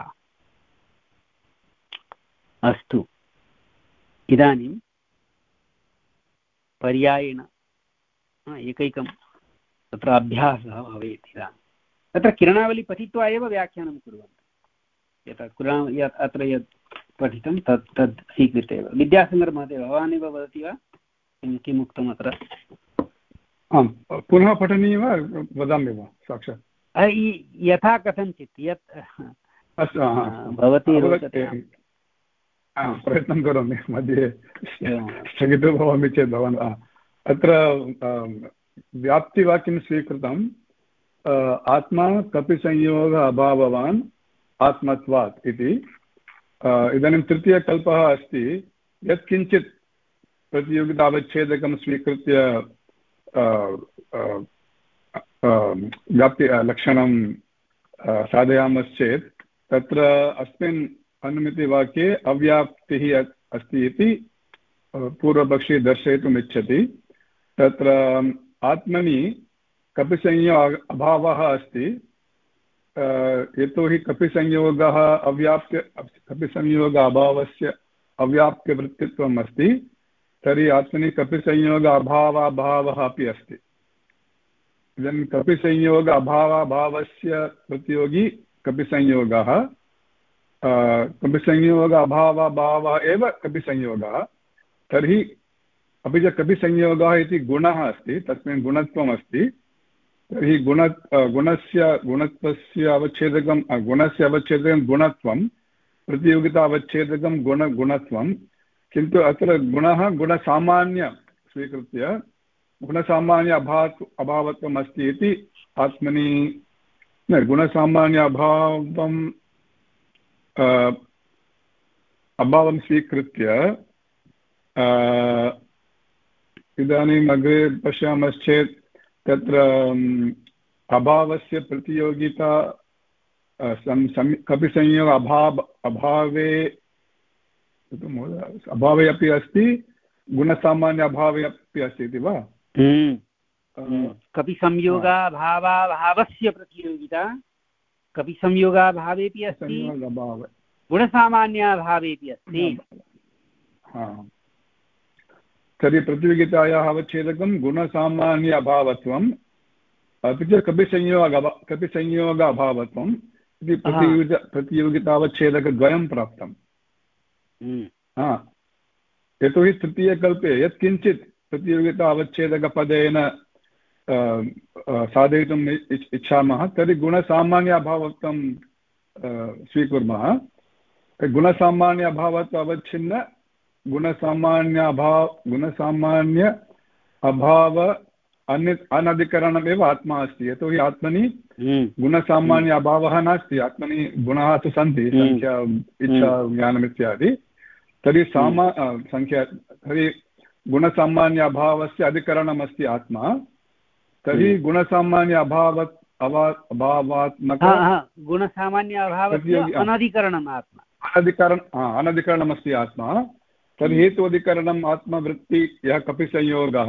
अस्तु, इदानीं पर्यायेण एकैकं तत्र अभ्यासः भवेत्। इदानीं तत्र किरणावली पठित्वा एव व्याख्यानं कुर्वन्तु। यत् यत् अत्र यत् पठितं तत् तद् स्वीकृत्य एव। विद्यासागरमहोदय भवानेव वदति वा किं किम् उक्तम् अत्र? आम्, पुनः पठनीयं वा वदामि वा साक्षात्? यथा कथञ्चित् यत् अस्तु भवती प्रयत्नं करोमि। मध्ये स्थगितो भवामि चेत् भवान् अत्र व्याप्तिवाक्यं स्वीकृतम्। आत्मा कपि संयोग अभाववान् आत्मत्वात् इति। इदानीं तृतीयकल्पः अस्ति यत्किञ्चित् प्रतियोगितावच्छेदकं स्वीकृत्य व्याप्ति लक्षणं साधयामश्चेत् तत्र अस्मिन् अनुमितिवाक्ये अव्याप्तिः अस्ति इति पूर्वपक्षी दर्शयितुम् इच्छति। तत्र आत्मनि कपिसंयोग अभावः अस्ति। यतोहि कपिसंयोगः अव्याप्य कपिसंयोग अभावस्य अव्याप्यवृत्तित्वम् अस्ति, तर्हि आत्मनि कपिसंयोग अभावाभावः अपि अस्ति। इदानीं कपिसंयोग अभावाभावस्य प्रतियोगी कपिसंयोगः, कपिसंयोग अभावाभावः एव कपिसंयोगः। तर्हि अपि च कपिसंयोगः इति गुणः अस्ति, तस्मिन् गुणत्वम् अस्ति। तर्हि गुण गुणस्य गुणत्वस्य अवच्छेदकं गुणस्य अवच्छेदकं गुणत्वं, प्रतियोगिता अवच्छेदकं गुणगुणत्वं। किन्तु अत्र गुणः गुणसामान्य स्वीकृत्य गुणसामान्य अभाव अभावत्वम् अस्ति इति आत्मनि न गुणसामान्य अभावम् अभावं स्वीकृत्य इदानीम् अग्रे पश्यामश्चेत् तत्र अभावस्य प्रतियोगिता कपिसंयोग अभाव अभावे अभावे अपि अस्ति, गुणसामान्य अभावे अपि अस्ति इति वा? कपि संयोगाभावाभावस्य प्रतियोगिता कपि संयोगाभावेपि अस्ति गुणसामान्याभावेपि अस्ति। तर्हि प्रतियोगितायाः अवच्छेदकं गुणसामान्य अभावत्वम् अपि च कपिसंयोग कपिसंयोग अभावत्वम् इति प्रतियोगिता प्रतियोगितावच्छेदकद्वयं प्राप्तम्। यतोहि तृतीयकल्पे यत्किञ्चित् प्रतियोगिता अवच्छेदकपदेन साधयितुम् इच्छामः तर्हि गुणसामान्य अभावत्वं स्वीकुर्मः। गुणसामान्य अभावत्व अवच्छिन्न गुणसामान्य अभाव गुणसामान्य अभाव अन्य अनधिकरणमेव आत्मा अस्ति। यतोहि आत्मनि गुणसामान्य अभावः नास्ति, आत्मनि गुणाः तु सन्ति, संख्या इच्छा ज्ञानम् इत्यादि। तर्हि सामा संख्या तर्हि गुणसामान्य अभावस्य अधिकरणमस्ति आत्मा। तर्हि गुणसामान्य अभाव अभावात्मक गुणसामान्य अभावस्य अनधिकरणम् आत्मा अनधिकरण अनधिकरणमस्ति आत्मा। तर्हि हेतुधिकरणम् आत्मवृत्ति यः कपिसंयोगः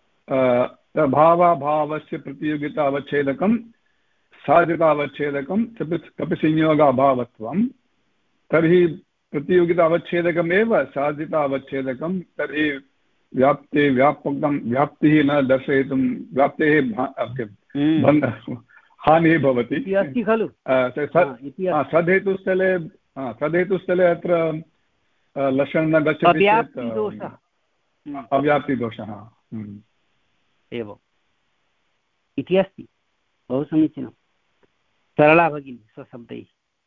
भावाभावस्य प्रतियोगिता अवच्छेदकं साध्यता अवच्छेदकं कपिसंयोग अभावत्वं। तर्हि प्रतियोगिता अवच्छेदकमेव साध्यता अवच्छेदकं। तर्हि व्याप्ते व्यापकं व्याप्तिः न दर्शयितुं व्याप्तेः हानिः भवति अस्ति खलु। सद्हेतुस्थले सद्हेतुस्थले अत्र लक्षणं न गच्छति चेत् अव्याप्तिदोषः एवम् इति अस्ति। बहु समीचीनं, सरला भगिनी स्वशब्दैः।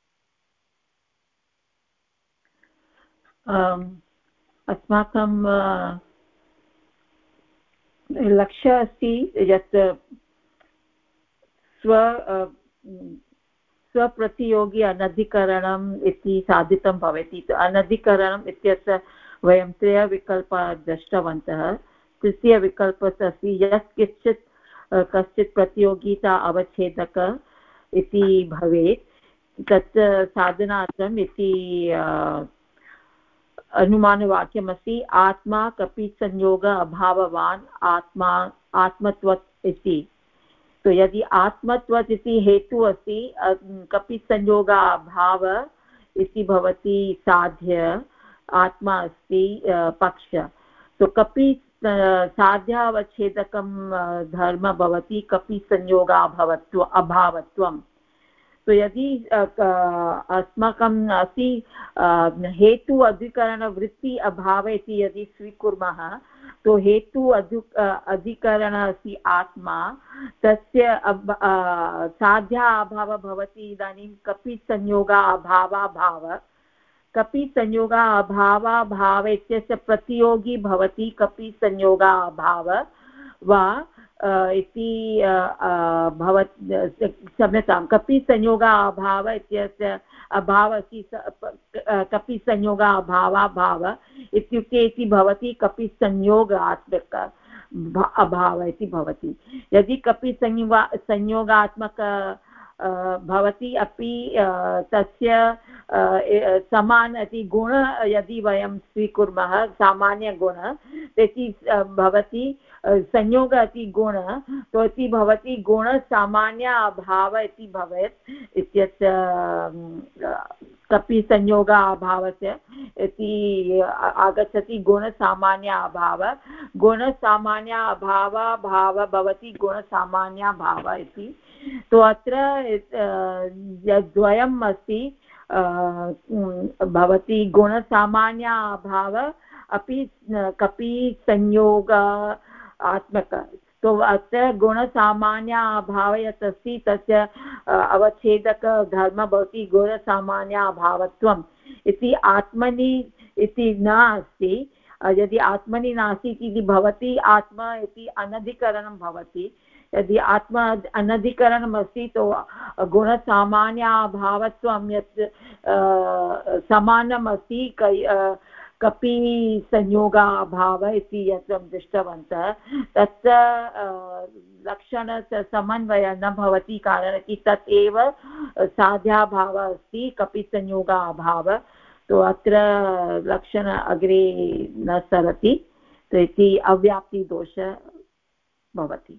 अस्माकं लक्ष्यम् अस्ति यत् स्व स्वप्रतियोगी अनधिकरणम् इति साधितं भवति। अनधिकरणम् इत्यस्य वयं त्रयविकल्पाः दृष्टवन्तः। तृतीयविकल्पः अस्ति यत् किञ्चित् कश्चित् प्रतियोगिता अवच्छेदक इति भवेत्, तत् साधनार्थम् इति अनुमानवाक्यमस्ति। आत्मा कपि संयोग अभाववान् आत्मा आत्मत्वत् इति। तो यदि आत्मत्वत् इति हेतु अस्ति, कपि संयोग अभाव इति भवति साध्य, आत्मा अस्ति पक्ष। तो कपि साध्यावच्छेदकं धर्म भवति कपि संयोगाभावत्व अभावत्वं। तो यदि अस्माकम् अस्ति हेतु अधिकरणवृत्ति अभाव इति यदि स्वीकुर्मः, तो हेतु अधि अधिकरण अस्ति आत्मा, तस्य साध्या अभावः भवति इदानीं कपि संयोगा अभावाभाव। कपि संयोगा अभावाभाव इत्यस्य प्रतियोगी भवति कपि संयोगा अभाव वा इति भवत् क्षम्यतां कपि संयोगा अभाव इत्यस्य अभावः अस्ति कपि संयोगा अभावाभाव इत्युक्ते इति भवति कपि संयोगात्मक अभाव इति भवति। यदि कपि संयोग संयोगात्मक भवति अपि तस्य समान इति गुण यदि वयं स्वीकुर्मः सामान्यगुण इति भवति संयोग इति गुण तो इति भवति गुणसामान्य अभाव इति भवेत् इत्यस्य कपि संयोग अभावस्य इति आगच्छति गुणसामान्य अभाव। गुणसामान्य अभाव भाव भवति गुणसामान्य भाव इति। तो अत्र यद्वयम् अस्ति भवति गुणसामान्य अभाव अपि कपि संयोग आत्मक। तो अत्र गुणसामान्य अभाव यत् अस्ति तस्य अवच्छेदक धर्म भवति गुणसामान्य अभावत्वम् इति। आत्मनि इति न अस्ति, यदि आत्मनि नास्ति इति भवति आत्मा इति अनधिकरणं भवति। यदि आत्मा अनधिकरणम् अस्ति तो गुणसामान्य अभावत्वं यत् समानम् अस्ति कपि संयोगाभाव इति यत् दृष्टवन्तः, तत्र लक्षणस्य समन्वयः न भवति कारणं कि तत् एव साध्याभावः अस्ति कपि संयोगाभाव। तो अत्र लक्षण अग्रे न सरति। इति अव्याप्तिदोषः भवति।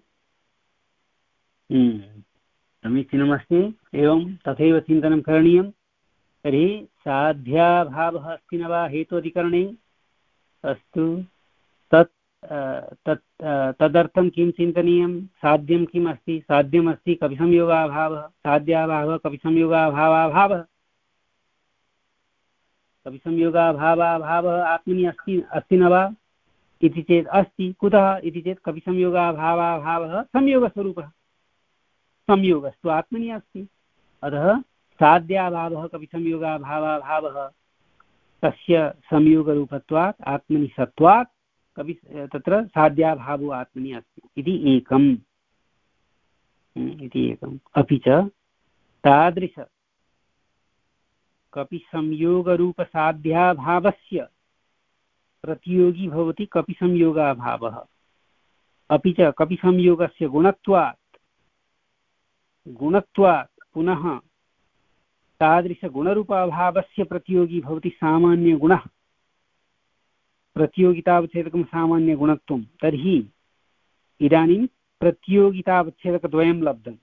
समीचीनमस्ति। एवं तथैव चिन्तनं करणीयं। तर्हि साध्याभावः अस्ति न वा हेतोऽधिकरणे? अस्तु, तत् तत् तदर्थं किं चिन्तनीयं? साध्यं किम् अस्ति? साध्यमस्ति कविसंयोगाभावः। साध्याभावः कविसंयोगाभावाभावः। कविसंयोगाभावाभावः आत्मनि अस्ति अस्ति न वा इति चेत् अस्ति। कुतः इति चेत् कविसंयोगाभावाभावः संयोगस्वरूपः, संयोगस्तु आत्मनि अस्ति। अतः साध्याभावः कविसंयोगाभावाभावः तस्य संयोगरूपत्वात् आत्मनि सत्वात् कवि तत्र साध्याभावो आत्मनि अस्ति इति एकम् इति एकम्। अपि च तादृश कपिसंयोगरूपसाध्याभावस्य प्रतियोगी भवति कपिसंयोगाभावः। अपि च कपिसंयोगस्य गुणत्वात् गुणत्वात् पुनः तादृशगुणरूपाभावस्य प्रतियोगी भवति सामान्यगुणः। प्रतियोगितावच्छेदकं सामान्यगुणत्वं। तर्हि इदानीं प्रतियोगितावच्छेदकद्वयं लब्धम्।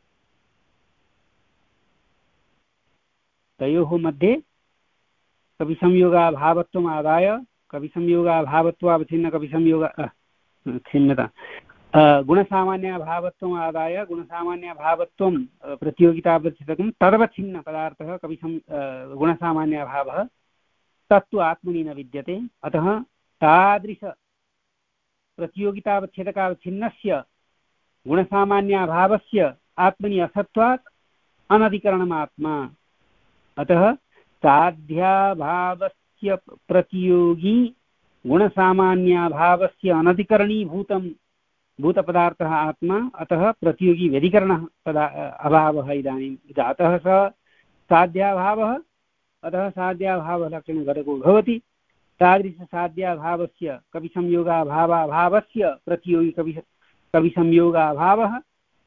तयोः मध्ये कविसंयोगाभावत्वम् आदाय कविसंयोगाभावत्वावच्छिन्नकविसंयोग क्षम्यता गुणसामान्याभावत्वम् आदाय गुणसामान्याभावत्वं प्रतियोगितावच्छेदकं तदवच्छिन्नपदार्थः कविसं गुणसामान्याभावः तत्तु आत्मनि न विद्यते। अतः तादृश प्रतियोगितावच्छेदकावच्छिन्नस्य गुणसामान्याभावस्य आत्मनि असत्वात् अनधिकरणमात्मा। अतः साध्याभावस्य प्रतियोगी गुणसामान्याभावस्य अनधिकरणीभूतं भूतपदार्थः आत्मा। अतः प्रतियोगी व्यधिकरणः पदा अभावः इदानीं जातः स साध्याभावः। अतः साध्याभावलक्षणघटको भवति। तादृशसाध्याभावस्य कविसंयोगाभावाभावस्य प्रतियोगी कवि कविसंयोगाभावः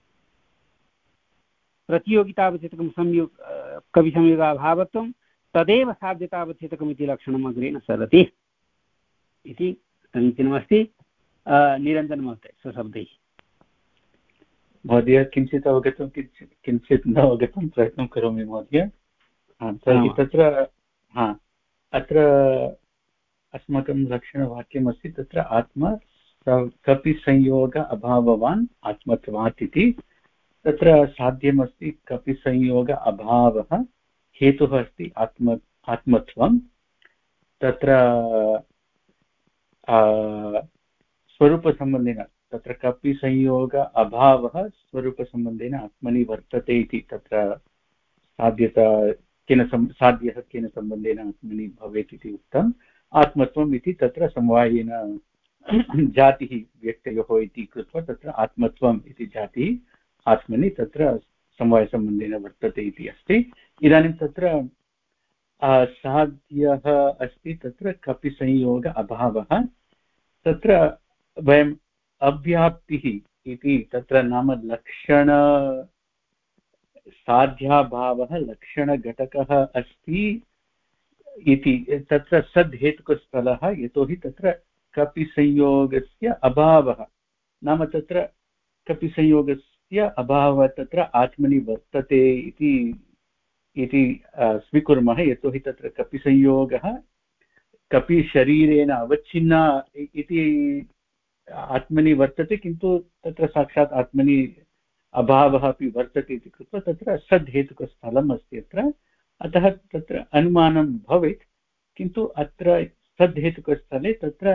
प्रतियोगितावच्छेदकं संयोग कविसंयोगाभावत्वं तदेव साध्यतावच्छेदकमिति लक्षणम् अग्रे न सरति इति समीचीनमस्ति। निरञ्जन महोदय स्वशब्दैः। महोदय किञ्चित् अवगतं किञ्चित् किञ्चित् न अवगतं प्रयत्नं करोमि महोदय। तर्हि तत्र हा अत्र अस्माकं लक्षणवाक्यमस्ति तत्र आत्मा कपिसंयोग अभाववान् आत्मत्वात् इति। तत्र साध्यमस्ति कपिसंयोग अभावः, हेतुः अस्ति आत्म आत्मत्वं। तत्र स्वरूपसम्बन्धेन तत्र कपिसंयोग अभावः स्वरूपसम्बन्धेन आत्मनि वर्तते इति तत्र साध्यता केन साध्यः केन सम्बन्धेन आत्मनि भवेत् इति उक्तम्। आत्मत्वम् इति तत्र समवायेन जातिः व्यक्तयोः इति कृत्वा तत्र आत्मत्वम् इति जातिः आत्मनि तत्र समवायसम्बन्धेन वर्तते इति अस्ति। इदानीं तत्र साध्यः अस्ति तत्र कपिसंयोग अभावः। तत्र वयम् अव्याप्तिः इति तत्र नाम लक्षण साध्याभावः लक्षणघटकः अस्ति इति तत्र सद्हेतुकस्थलः। यतोहि तत्र कपिसंयोगस्य अभावः नाम तत्र कपिसंयोगस्य अभावः तत्र आत्मनि वर्तते इति इति स्वीकुर्मः। यतोहि तत्र कपिसंयोगः कपिशरीरेण अवच्छिन्ना इति आत्मनि वर्तते, किन्तु तत्र साक्षात् आत्मनि अभावः अपि वर्तते इति कृत्वा तत्र सद्हेतुकस्थलम् अस्ति अत्र। अतः तत्र अनुमानं भवेत्, किन्तु अत्र सद्हेतुकस्थले तत्र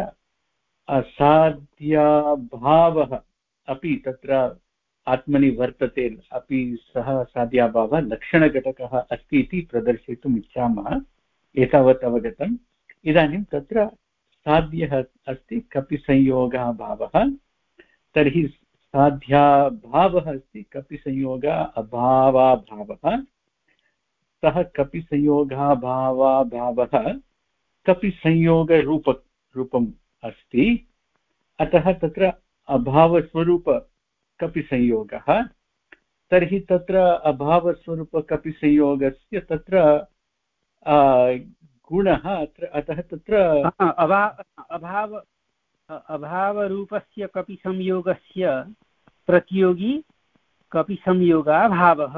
साध्याभावः अपि तत्र आत्मनि वर्तते अपि सः साध्याभावः लक्षणघटकः अस्ति इति प्रदर्शयितुम् इच्छामः। एतावत् अवगतम्। इदानीं तत्र साध्यः अस्ति कपिसंयोगाभावः। तर्हि साध्याभावः अस्ति कपिसंयोग अभावाभावः। सः कपिसंयोगाभावाभावः कपिसंयोगरूप रूपम् अस्ति। अतः तत्र अभावस्वरूपकपिसंयोगः। तर्हि तत्र अभावस्वरूपकपिसंयोगस्य तत्र गुणः अत्र। अतः तत्र अभाव अभावरूपस्य कपि संयोगस्य प्रतियोगी कपि संयोगाभावः।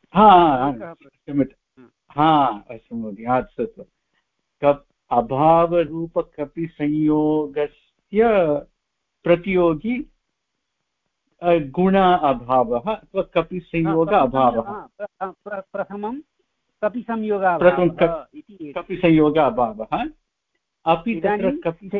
हा अस्तु महोदय, अस्तु। कप् अभावरूपकपि संयोगस्य प्रतियोगी गुण अभावः अथवा कपि संयोग अभावः। प्रथमं कपि संयोगाभावः इति, कपि संयोग अभावः अपि तत्र कपि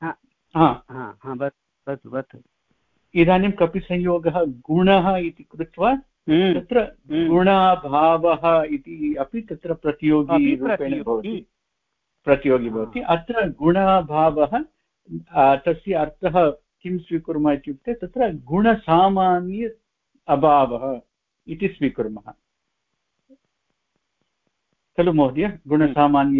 इदानीं कपि संयोगः गुणः इति कृत्वा तत्र गुणाभावः इति अपि तत्र प्रतियोगी रूपेण भवति, प्रतियोगी भवति। अत्र गुणाभावः तस्य अर्थः किं स्वीकुर्मः इत्युक्ते तत्र गुणसामान्य अभावः इति स्वीकुर्मः खलु महोदय। गुणसामान्य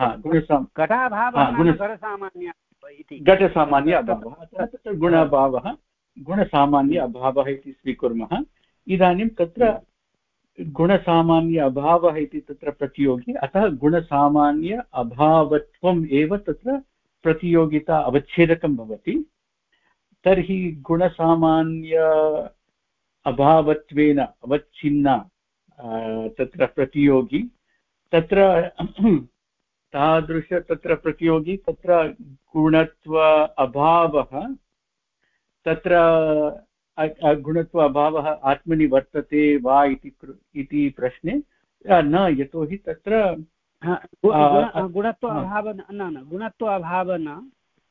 घटसामान्य अभावः, अतः तत्र गुणाभावः गुणसामान्य अभावः इति स्वीकुर्मः। इदानीं तत्र गुणसामान्य अभावः इति तत्र प्रतियोगी, अतः गुणसामान्य अभावत्वम् एव तत्र प्रतियोगिता अवच्छेदकं भवति। तर्हि गुणसामान्य अभावत्वेन अवच्छिन्ना तत्र प्रतियोगी, तत्र तादृश तत्र प्रतियोगी तत्र गुणत्व अभावः, तत्र गुणत्व अभावः आत्मनि वर्तते वा इति प्रश्ने न, यतोहि तत्र गुणत्व अभाव न गुणत्व अभाव न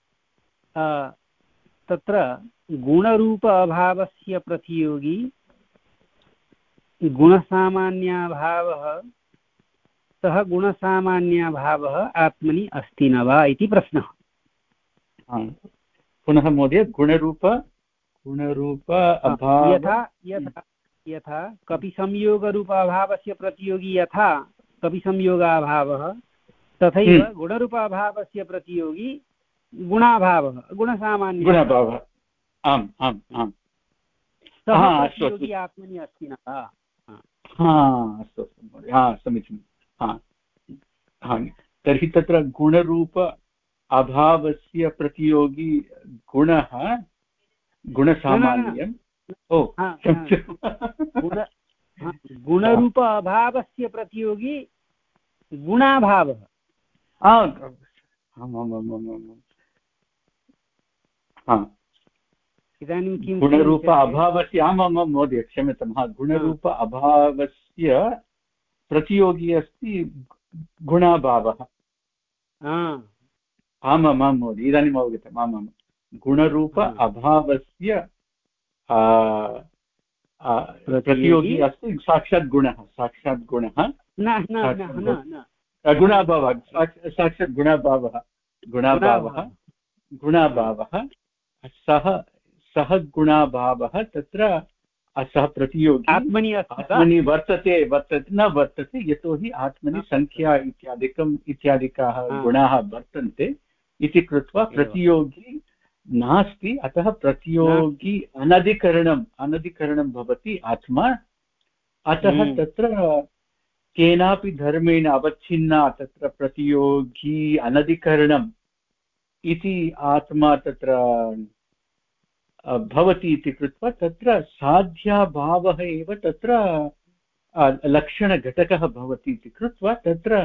तत्र गुणरूप अभावस्य प्रतियोगी गुणसामान्याभावः, सः गुणसामान्याभावः आत्मनि अस्ति न वा इति प्रश्नः। पुनः महोदय, गुणरूप गुणरूप अभाव यथा यथा यथा कपि संयोगरूप अभावस्य प्रतियोगी यथा कपि संयोगाभावः, तथैव गुणरूपाभावस्य प्रतियोगी गुणाभावः गुणसामान्य गुणाभावः। आम् आम् आम्, सः प्रतियोगी आत्मनि अस्ति न वा। अस्तु अस्तु महोदय, हा समीचीनं। हा हा तर्हि तत्र गुणरूप अभावस्य प्रतियोगी गुणः गुणसामान्यम्। ओ गुणरूप अभावस्य प्रतियोगी गुणाभावः। इदानीं किं गुणरूप अभावस्य, आमामां महोदय क्षम्यतां, हा गुणरूप अभावस्य प्रतियोगी अस्ति गुणाभावः। आमामां महोदय, इदानीम् अवगतम्। आमां गुणरूप अभावस्य प्रतियोगी अस्ति साक्षात् गुणः, साक्षात् गुणः गुणाभावः, साक्षात् गुणाभावः गुणाभावः गुणाभावः सः सः गुणाभावः तत्र सः प्रतियोगी आत्मनि आत्मनि वर्तते वर्तते न वर्तते, यतोहि आत्मनि संख्या इत्यादिकम् इत्यादिकाः गुणाः वर्तन्ते इति कृत्वा प्रतियोगी नास्ति। अतः प्रतियोगी अनधिकरणम् अनधिकरणं भवति आत्मा। अतः तत्र केनापि धर्मेण अवच्छिन्ना तत्र प्रतियोगी अनधिकरणम् इति आत्मा तत्र भवति इति कृत्वा तत्र साध्याभावः एव तत्र लक्षणघटकः भवति इति कृत्वा तत्र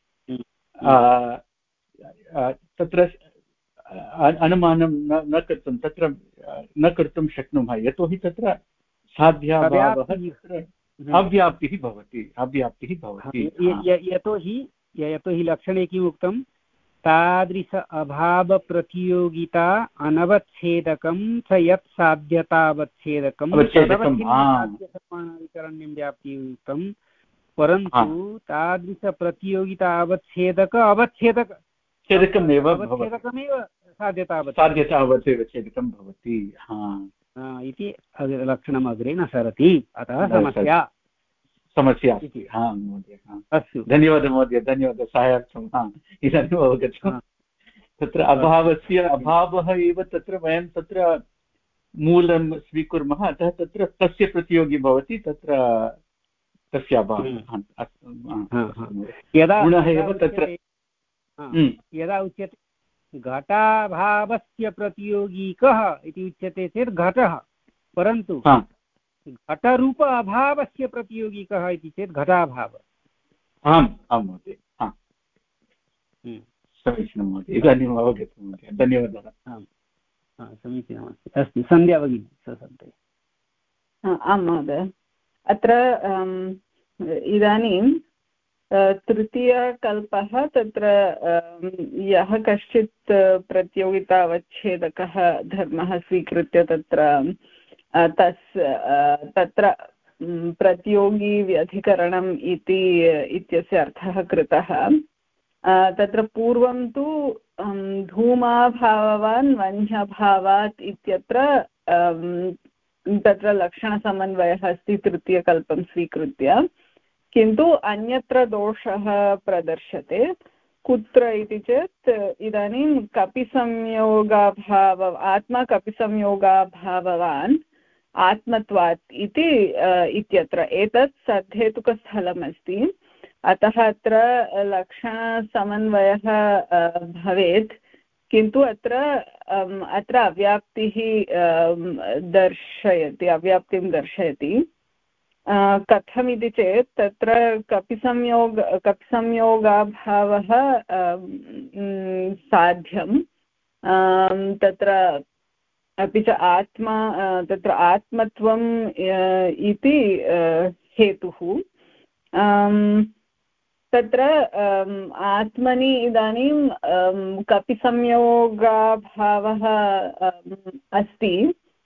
तत्र अनुमानं न न कर्तुं तत्र न कर्तुं शक्नुमः, यतोहि तत्र साध्याभावः तत्र अव्याप्तिः भवति अव्याप्तिः भवति यतोहि यतोहि लक्षणे किम् उक्तं, तादृश अभावप्रतियोगिता अनवच्छेदकं च यत् साध्यतावच्छेदकं तदवच्छिन्नसाध्यसमानाधिकरण्यं व्याप्तियुक्तं, परन्तु तादृशप्रतियोगिता अवच्छेदक अवच्छेदक छेदकमेव अवच्छेदकमेव साध्यतावत् साध्यतावच्छेदकं भवति इति लक्षणम् अग्रे न सरति। अतः समस्या समस्या अस्ति। हा महोदय, अस्तु, धन्यवादः महोदय, धन्यवादः सहायार्थं। हा इदानीम् अवगतं। तत्र अभावस्य अभावः एव तत्र वयं तत्र मूलं स्वीकुर्मः, अतः तत्र तस्य प्रतियोगी भवति तत्र तस्य अभावः। यदा गुणः एव तत्र यदा उच्यते घटाभावस्य प्रतियोगी कः इति उच्यते चेत् घटः, परन्तु घटरूप अभावस्य प्रतियोगी कः इति चेत् घटाभावः। आम् आं महोदय, समीचीनं महोदय, इदानीम् अवगतं महोदय, धन्यवादः। आम् समीचीनमस्ति। अस्तु, सन्ध्या भगिनी ससन्ते। आं महोदय, अत्र इदानीं तृतीयकल्पः, तत्र यः कश्चित् प्रतियोगितावच्छेदकः धर्मः स्वीकृत्य तत्र तस् तत्र प्रतियोगी व्यधिकरणम् इति इत्यस्य अर्थः कृतः। तत्र पूर्वं तु धूमाभावान् वह्न्यभावात् इत्यत्र तत्र लक्षणसमन्वयः अस्ति तृतीयकल्पं स्वीकृत्य, किन्तु अन्यत्र दोषः प्रदर्श्यते। कुत्र इति चेत् इदानीं कपिसंयोगाभाव आत्मा कपिसंयोगाभावान् आत्मत्वात् इति इत्यत्र एतत् सद्धेतुकस्थलमस्ति, अतः अत्र लक्षणसमन्वयः भवेत्, किन्तु अत्र अत्र अव्याप्तिः दर्शयति अव्याप्तिं दर्शयति। कथमिति चेत् तत्र कपिसंयोग कपिसंयोगाभावः साध्यं, तत्र अपि च आत्मा तत्र आत्मत्वम् इति हेतुः। तत्र आत्मनि इदानीं कपिसंयोगाभावः अस्ति,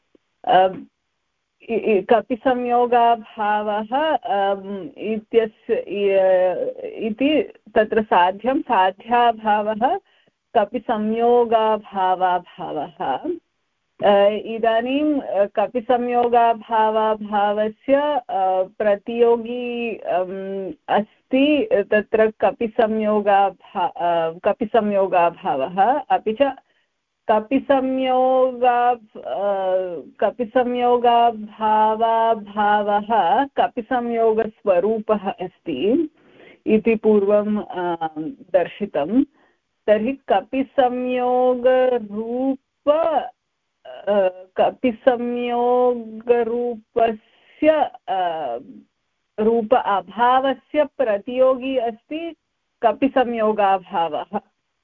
कपिसंयोगाभावः इत्यस्य इति तत्र साध्यं साध्याभावः कपिसंयोगाभावाभावः। इदानीं कपिसंयोगाभावाभावस्य प्रतियोगी अस्ति तत्र कपिसंयोगाभा कपिसंयोगाभावः, अपि च कपिसंयोगा कपिसंयोगाभावाभावः कपिसंयोगस्वरूपः अस्ति इति पूर्वं दर्शितं। तर्हि कपिसंयोगरूप कपिसंयोगरूपस्य रूप अभावस्य प्रतियोगी अस्ति कपिसंयोगाभावः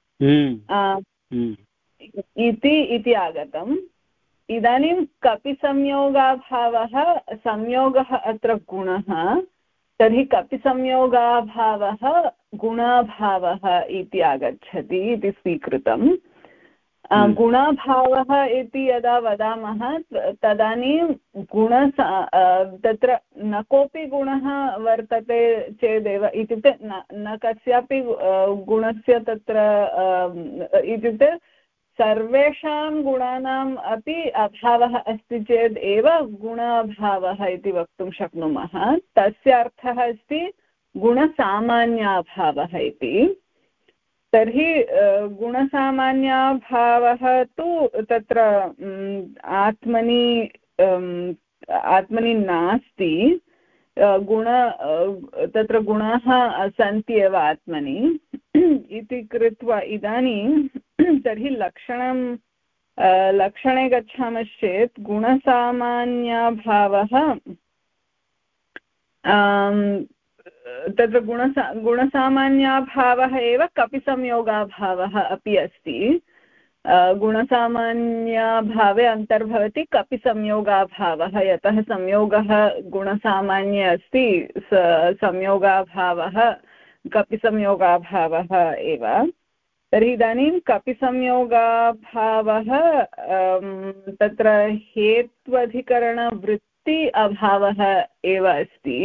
इति इति आगतम्। इदानीं कपिसंयोगाभावः संयोगः अत्र गुणः, तर्हि कपिसंयोगाभावः गुणाभावः इति आगच्छति इति स्वीकृतम्। गुणाभावः इति यदा वदामः तदानीं गुण तत्र न कोऽपि गुणः वर्तते चेदेव, इत्युक्ते न न कस्यापि गुणस्य तत्र इत्युक्ते सर्वेषां गुणानाम् अपि अभावः अस्ति चेत् एव गुणाभावः इति वक्तुं शक्नुमः। तस्य अर्थः अस्ति गुणसामान्याभावः इति। तर्हि गुणसामान्याभावः तु तत्र आत्मनि आत्मनि नास्ति, गुण तत्र गुणाः सन्ति एव आत्मनि इति कृत्वा इदानीं तर्हि लक्षणं लक्षणे गच्छामश्चेत् गुणसामान्याभावः तत्र गुणसा गुणसामान्याभावः एव कपिसंयोगाभावः अपि अस्ति। गुणसामान्याभावे अन्तर्भवति कपिसंयोगाभावः, यतः संयोगः गुणसामान्ये अस्ति, संयोगाभावः कपिसंयोगाभावः एव। तर्हि इदानीं कपिसंयोगाभावः तत्र हेत्वधिकरणवृत्ति अभावः एव अस्ति।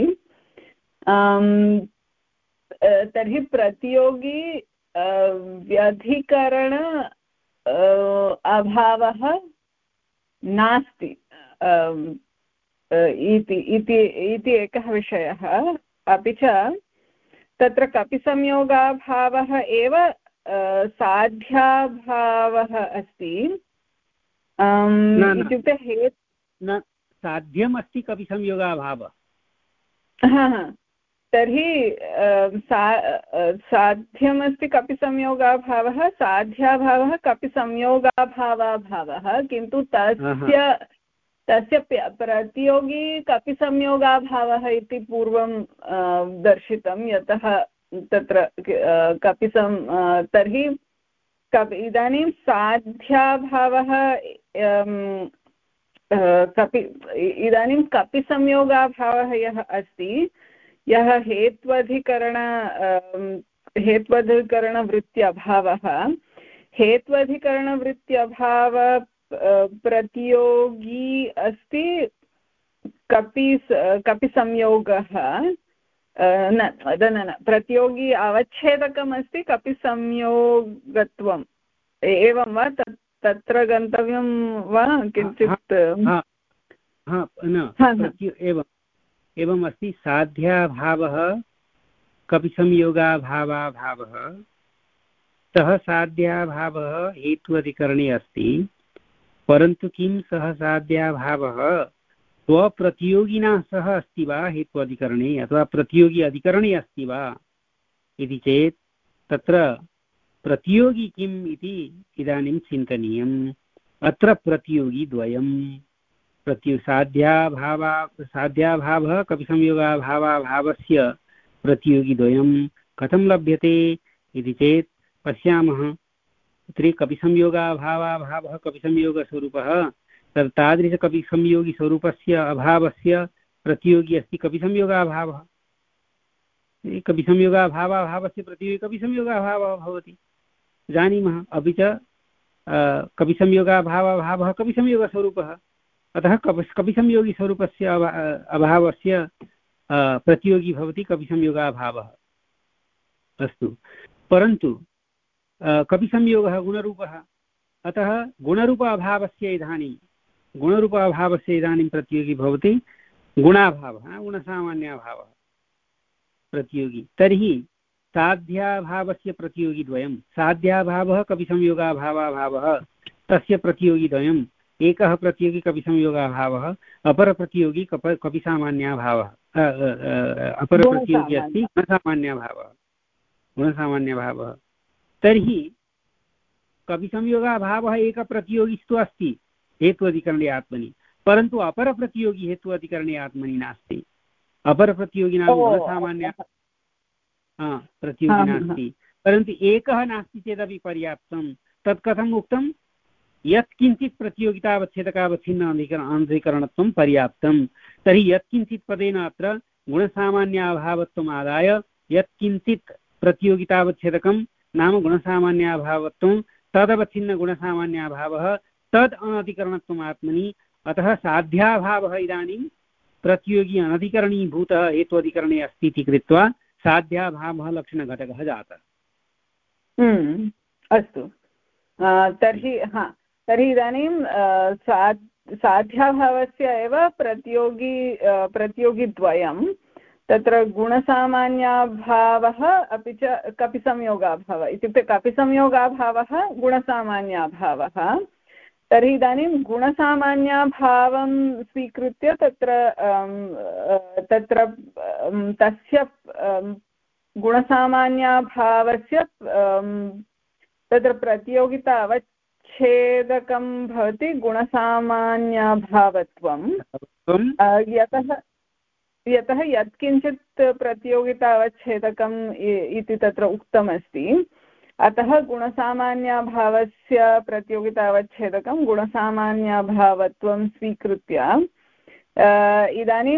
तर्हि प्रतियोगी व्यधिकरण अभावः नास्ति इति इति एकः विषयः। अपि च तत्र कपिसंयोगाभावः एव साध्याभावः अस्ति, इत्युक्ते हेत् न साध्यम् अस्ति कपिसंयोगाभावः। हा हा तर्हि साध्यमस्ति कपि संयोगाभावः, साध्याभावः कपि संयोगाभावाभावः, किन्तु तस्य तस्य प्रतियोगी कपि संयोगाभावः इति पूर्वं दर्शितं, यतः तत्र कपि सं तर्हि कपि इदानीं साध्याभावः कपि इदानीं कपि संयोगाभावः यः अस्ति, यः हेत्वधिकरण हेत्वधिकरणवृत्त्यभावः, हेत्वधिकरणवृत्त्यभाव प्रतियोगी अस्ति कपि कपि संयोगः न न प्रतियोगी अवच्छेदकम् अस्ति कपि संयोगत्वम्, एवं वा? तत् तत्र गन्तव्यं वा किञ्चित्? एवम् एवम् अस्ति। साध्याभावः कपि संयोगाभावाभावः, सः साध्याभावः हेत्वधिकरणे अस्ति, परन्तु किं सः साध्याभावः स्वप्रतियोगिना सह अस्ति वा हेत्वाधिकरणे, अथवा प्रतियोगी अधिकरणे अस्ति वा इति चेत् तत्र प्रतियोगी किम् इति इदानीं चिन्तनीयम्। अत्र प्रतियोगी द्वयं, प्रति साध्याभावा साध्याभावः कपिसंयोगाभावाभावस्य प्रतियोगिद्वयं कथं लभ्यते इति चेत् पश्यामः। तर्हि कपिसंयोगाभावाभावः कपिसंयोगस्वरूपः, तद् तादृशकपिसंयोगिस्वरूपस्य अभावस्य प्रतियोगी अस्ति कपिसंयोगाभावः। कपिसंयोगाभावाभावस्य प्रतियोगी कपिसंयोगाभावः भवति, जानीमः। अपि च कपिसंयोगाभावाभावः कपिसंयोगस्वरूपः, अतः कपि कपिसंयोगिस्वरूपस्य अभावस्य प्रतियोगी भवति कपिसंयोगाभावः। अस्तु, परन्तु कपिसंयोगः गुणरूपः, अतः गुणरूप अभावस्य इदानीं गुणरूप अभावस्य इदानीं प्रतियोगी भवति गुणाभावः, गुणसामान्याभावः प्रतियोगी। तर्हि साध्याभावस्य प्रतियोगिद्वयं, साध्याभावः कपिसंयोगाभावाभावः, तस्य प्रतियोगिद्वयं, एकः प्रतियोगी कपिसंयोगाभावः, अपरप्रतियोगी कप कपिसामान्याभावः, अपरप्रतियोगी अस्ति गुणसामान्याभावः गुणसामान्यभावः। तर्हि कपिसंयोगाभावः एकप्रतियोगिस्तु अस्ति हेत्वाधिकरणे आत्मनि, परन्तु अपरप्रतियोगी हेत्वाधिकरणे आत्मनि नास्ति। अपरप्रतियोगी नाम गुणसामान्य प्रतियोगी नास्ति, परन्तु एकः नास्ति चेदपि पर्याप्तं। तत् कथम् उक्तं? यत्किञ्चित् प्रतियोगितावच्छेदकावच्छिन्न अनधिकरणत्वं पर्याप्तं। तर्हि यत्किञ्चित् पदेन अत्र गुणसामान्याभावत्वम् आदाय यत्किञ्चित् प्रतियोगितावच्छेदकं नाम गुणसामान्याभावत्वं, तदवच्छिन्न गुणसामान्याभावः, तद् अनधिकरणत्वम् आत्मनि। अतः साध्याभावः इदानीं प्रतियोगी अनधिकरणीभूतः हेत्वाधिकरणे अस्ति इति कृत्वा साध्याभावः लक्षणघटकः जातः। अस्तु, तर्हि हा तर्हि इदानीं साध्याभावस्य एव प्रतियोगी प्रतियोगिद्वयं, तत्र गुणसामान्याभावः अपि च कपिसंयोगाभावः। इत्युक्ते कपिसंयोगाभावः गुणसामान्याभावः। तर्हि इदानीं गुणसामान्याभावं स्वीकृत्य तत्र तत्र तस्य गुणसामान्याभावस्य तत्र प्रतियोगिता अवच्छेदकं भवति गुणसामान्याभावत्वं, यतः यतः यत्किञ्चित् प्रतियोगिता अवच्छेदकम् इति तत्र उक्तमस्ति। अतः गुणसामान्याभावस्य प्रतियोगिता अवच्छेदकं गुणसामान्याभावत्वं स्वीकृत्य इदानीं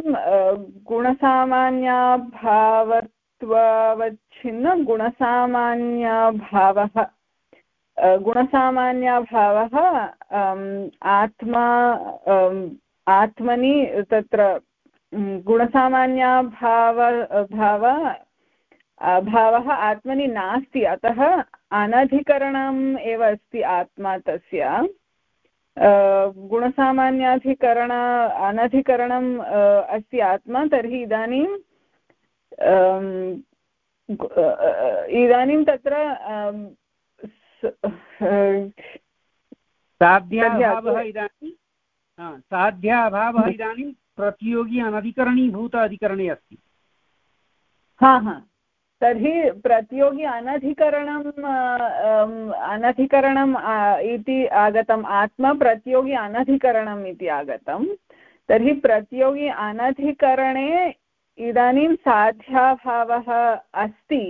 गुणसामान्याभावत्वावच्छिन्न गुणसामान्याभावः गुणसामान्याभावः आत्मा आत्मनि तत्र गुणसामान्याभाव भाव भावः आत्मनि नास्ति, अतः अनधिकरणम् एव अस्ति आत्मा तस्य। गुणसामान्याधिकरण अनधिकरणम् अस्ति आत्मा। तर्हि इदानीं इदानीं तत्र साध्याभावः इदानीं साध्याभावः इदानीं प्रतियोगी अनधिकरणीभूत अधिकरणे अस्ति। हा हा तर्हि प्रतियोगी अनधिकरणम् अनधिकरणम् इति आगतम् आत्मा प्रतियोगी अनधिकरणम् इति आगतं तर्हि प्रतियोगी अनधिकरणे इदानीं साध्याभावः अस्ति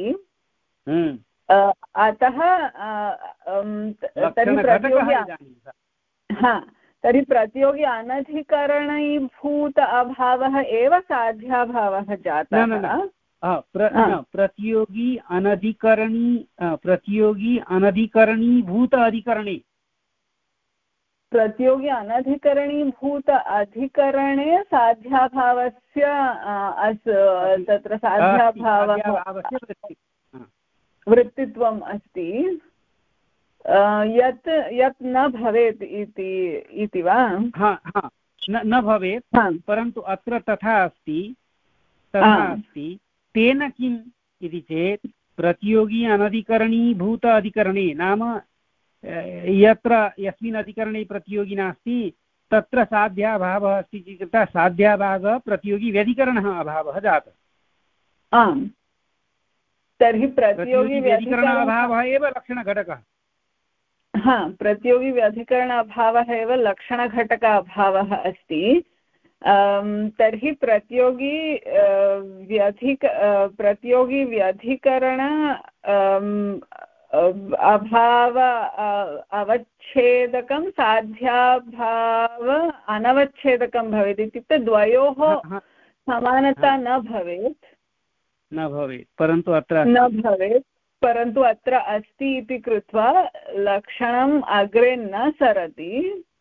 अतः तर्हि प्रतियोगी हा तर्हि प्रतियोगी अनधिकरणीभूत अभावः एव साध्याभावः जातः प्रतियोगी अनधिकरणी प्रतियोगी अनधिकरणीभूत अधिकरणे प्रतियोगी अनधिकरणीभूत अधिकरणे साध्याभावस्य तत्र साध्याभावः वृत्तित्वम् अस्ति यत् यत् न भवेत् इति वा न भवेत् परन्तु अत्र तथा अस्ति तथा अस्ति तेन किम् इति चेत् प्रतियोगी अनधिकरणीभूत अधिकरणे नाम यत्र यस्मिन् अधिकरणे प्रतियोगी नास्ति तत्र साध्याभावः अस्ति चेत् साध्याभावः प्रतियोगी व्यधिकरणः अभावः जातः आम् तर्हि प्रतियोगी व्यधिकरण अभावः एव लक्षणघटकः हा प्रतियोगी व्यधिकरण अभावः एव लक्षणघटक अभावः अस्ति तर्हि प्रतियोगी व्यधिक प्रतियोगी व्यधिकरण अभाव अवच्छेदकं साध्याभाव अनवच्छेदकं भवेत् इत्युक्ते द्वयोः समानता न भवेत् न भवेत् परन्तु अत्र न भवेत् परन्तु अत्र अस्ति इति कृत्वा लक्षणम् अग्रे न सरति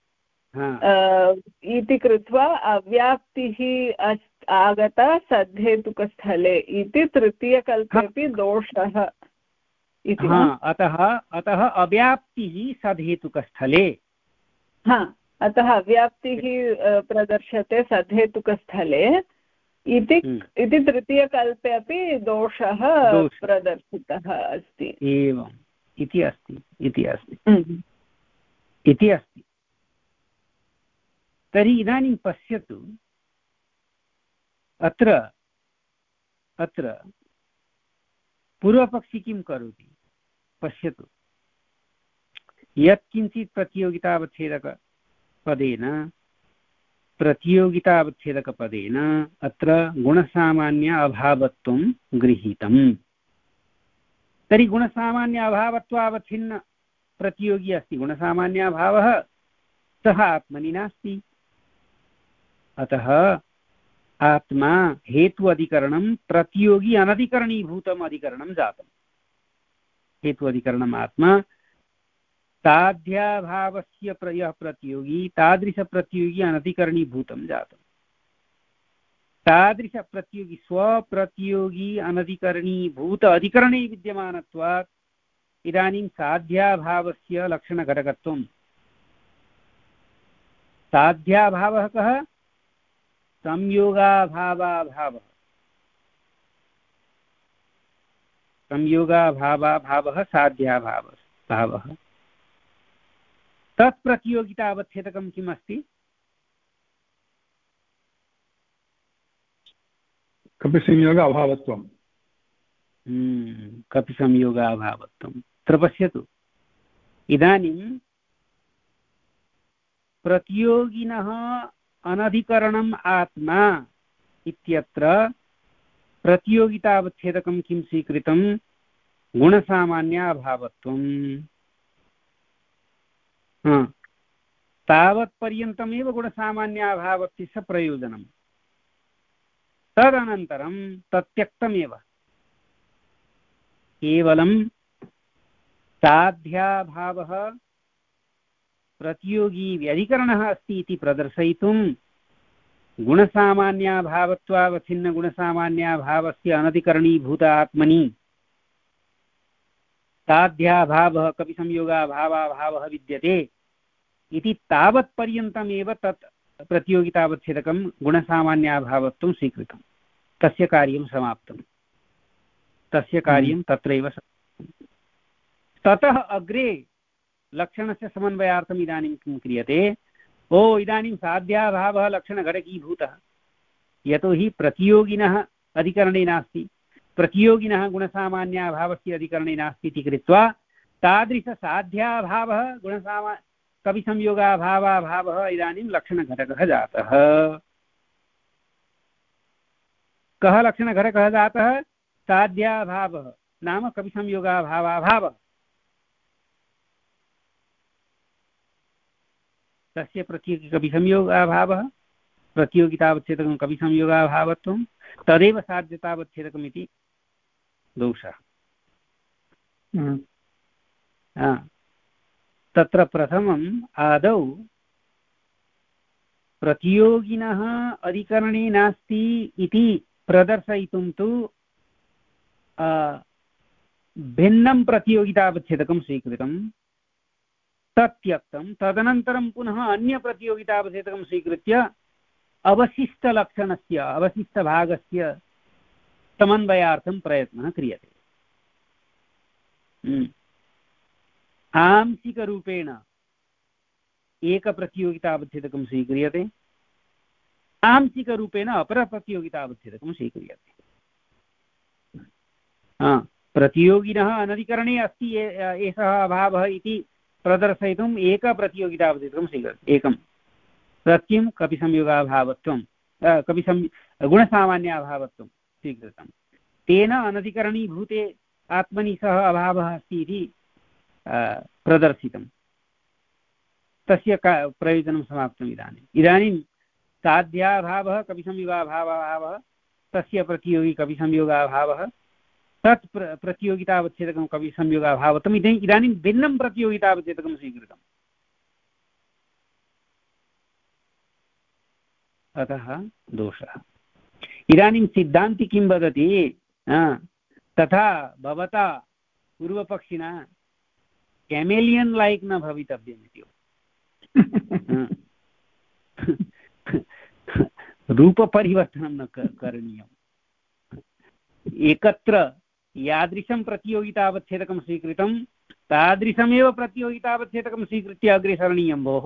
इति कृत्वा अव्याप्तिः आगता सद्धेतुकस्थले इति तृतीयकल्पेपि दोषः इति अतः अतः अव्याप्तिः सद्धेतुकस्थले हा अतः अव्याप्तिः प्रदर्श्यते सद्धेतुकस्थले इति इति तृतीयकल्पे अपि दोषः प्रदर्शितः अस्ति एवम् इति अस्ति इति अस्ति इति अस्ति तर्हि इदानीं पश्यतु अत्र अत्र पूर्वपक्षी किं करोति पश्यतु यत्किञ्चित् प्रतियोगितावच्छेदकपदेन प्रतियोगितावच्छेदकपदेन अत्र गुणसामान्य अभावत्वं गृहीतम् तर्हि गुणसामान्य अभावत्वावच्छिन्न प्रतियोगी अस्ति गुणसामान्य अभावः सः आत्मनि नास्ति अतः आत्मा हेतु अधिकरणं प्रतियोगी अनधिकरणीभूतम् अधिकरणं जातम् हेतु अधिकरणम् आत्मा साध्याभावस्य यः प्रतियोगी तादृशप्रतियोगी अनधिकरणीभूतं जातम् तादृशप्रतियोगी स्वप्रतियोगी अनधिकरणीभूत अधिकरणे विद्यमानत्वात् इदानीं साध्याभावस्य लक्षणघटकत्वं साध्याभावः कः संयोगाभावाभावः संयोगाभावाभावः साध्याभावः भावः तत्प्रतियोगितावच्छेदकं किम् अस्ति कपिसंयोग अभावत्वं कपिसंयोग अभावत्वं अत्र पश्यतु इदानीं प्रतियोगिनः अनधिकरणम् आत्मा इत्यत्र प्रतियोगितावच्छेदकं किं स्वीकृतं गुणसामान्याभावत्वम् तावत्पर्यन्तमेव गुणसामान्याभावस्य प्रयोजनं तदनन्तरं तत्यक्तमेव केवलं साध्याभावः प्रतियोगी व्यधिकरणः अस्ति इति प्रदर्शयितुं गुणसामान्याभावत्वावच्छिन्नगुणसामान्याभावस्य अनधिकरणीभूत आत्मनि साध्याभावः कपिसंयोगाभावाभावः विद्यते इति तावत्पर्यन्तमेव तत् प्रतियोगितावच्छेदकं गुणसामान्याभावत्वं स्वीकृतं तस्य कार्यं समाप्तं तस्य कार्यं तत्रैव समाप्तं ततः अग्रे लक्षणस्य समन्वयार्थम् इदानीं किं क्रियते ओ इदानीं साध्याभावः लक्षणघटकीभूतः यतोहि प्रतियोगिनः अधिकरणे नास्ति प्रतियोगिनः गुणसामान्याभावस्य अधिकरणे नास्ति इति कृत्वा तादृशसाध्याभावः गुणसामा कविसंयोगाभावाभावः इदानीं लक्षणघटकः जातः। कः लक्षणघटकः जातः? साध्याभावः नाम कविसंयोगाभावाभावः। तस्य प्रतियोगिकविसंयोगाभावः प्रतियोगितावच्छेदकं कविसंयोगाभावत्वं तदेव साध्यतावच्छेदकम् इति दोषः। तत्र प्रथमम् आदौ प्रतियोगिनः अधिकरणे नास्ति इति प्रदर्शयितुं तु भिन्नं प्रतियोगितावच्छेदकं स्वीकृतं, तत् त्यक्तं। तदनन्तरं पुनः अन्यप्रतियोगितावच्छेदकं स्वीकृत्य अवशिष्टलक्षणस्य अवशिष्टभागस्य समन्वयार्थं प्रयत्नः क्रियते। आंशिकरूपेण एकप्रतियोगितावच्छेदकं स्वीक्रियते, आंशिकरूपेण अपरप्रतियोगितावच्छेदकं स्वीक्रियते। प्रतियोगिनः अनधिकरणे अस्ति एषः अभावः इति प्रदर्शयितुम् एकप्रतियोगितावच्छेदकं स्वीक्रियते। एकं तत्किं कपिसंयोगाभावत्वं कपिसं गुणसामान्याभावत्वं स्वीकृतं। तेन अनधिकरणीभूते आत्मनि सह अभावः अस्ति इति प्रदर्शितं। तस्य प्रयोजनं समाप्तम्। इदानीम् इदानीं साध्याभावः कपिसंयोगाभावः, तस्य प्रतियोगी कपिसंयोगाभावः, तत् प्र प्रतियोगितावच्छेदकं कविसंयोगाभावत्वम् इदानीं भिन्नं प्रतियोगितावच्छेदकं स्वीकृतम्। अतः दोषः। इदानीं सिद्धान्ति किं वदति? तथा भवता पूर्वपक्षिणा केमेलियन् लैक् न भवितव्यम् इति। रूपपरिवर्तनं न करणीयम्। एकत्र यादृशं प्रतियोगितावच्छेदकं स्वीकृतं तादृशमेव प्रतियोगितावच्छेदकं स्वीकृत्य अग्रे सरणीयं। भोः,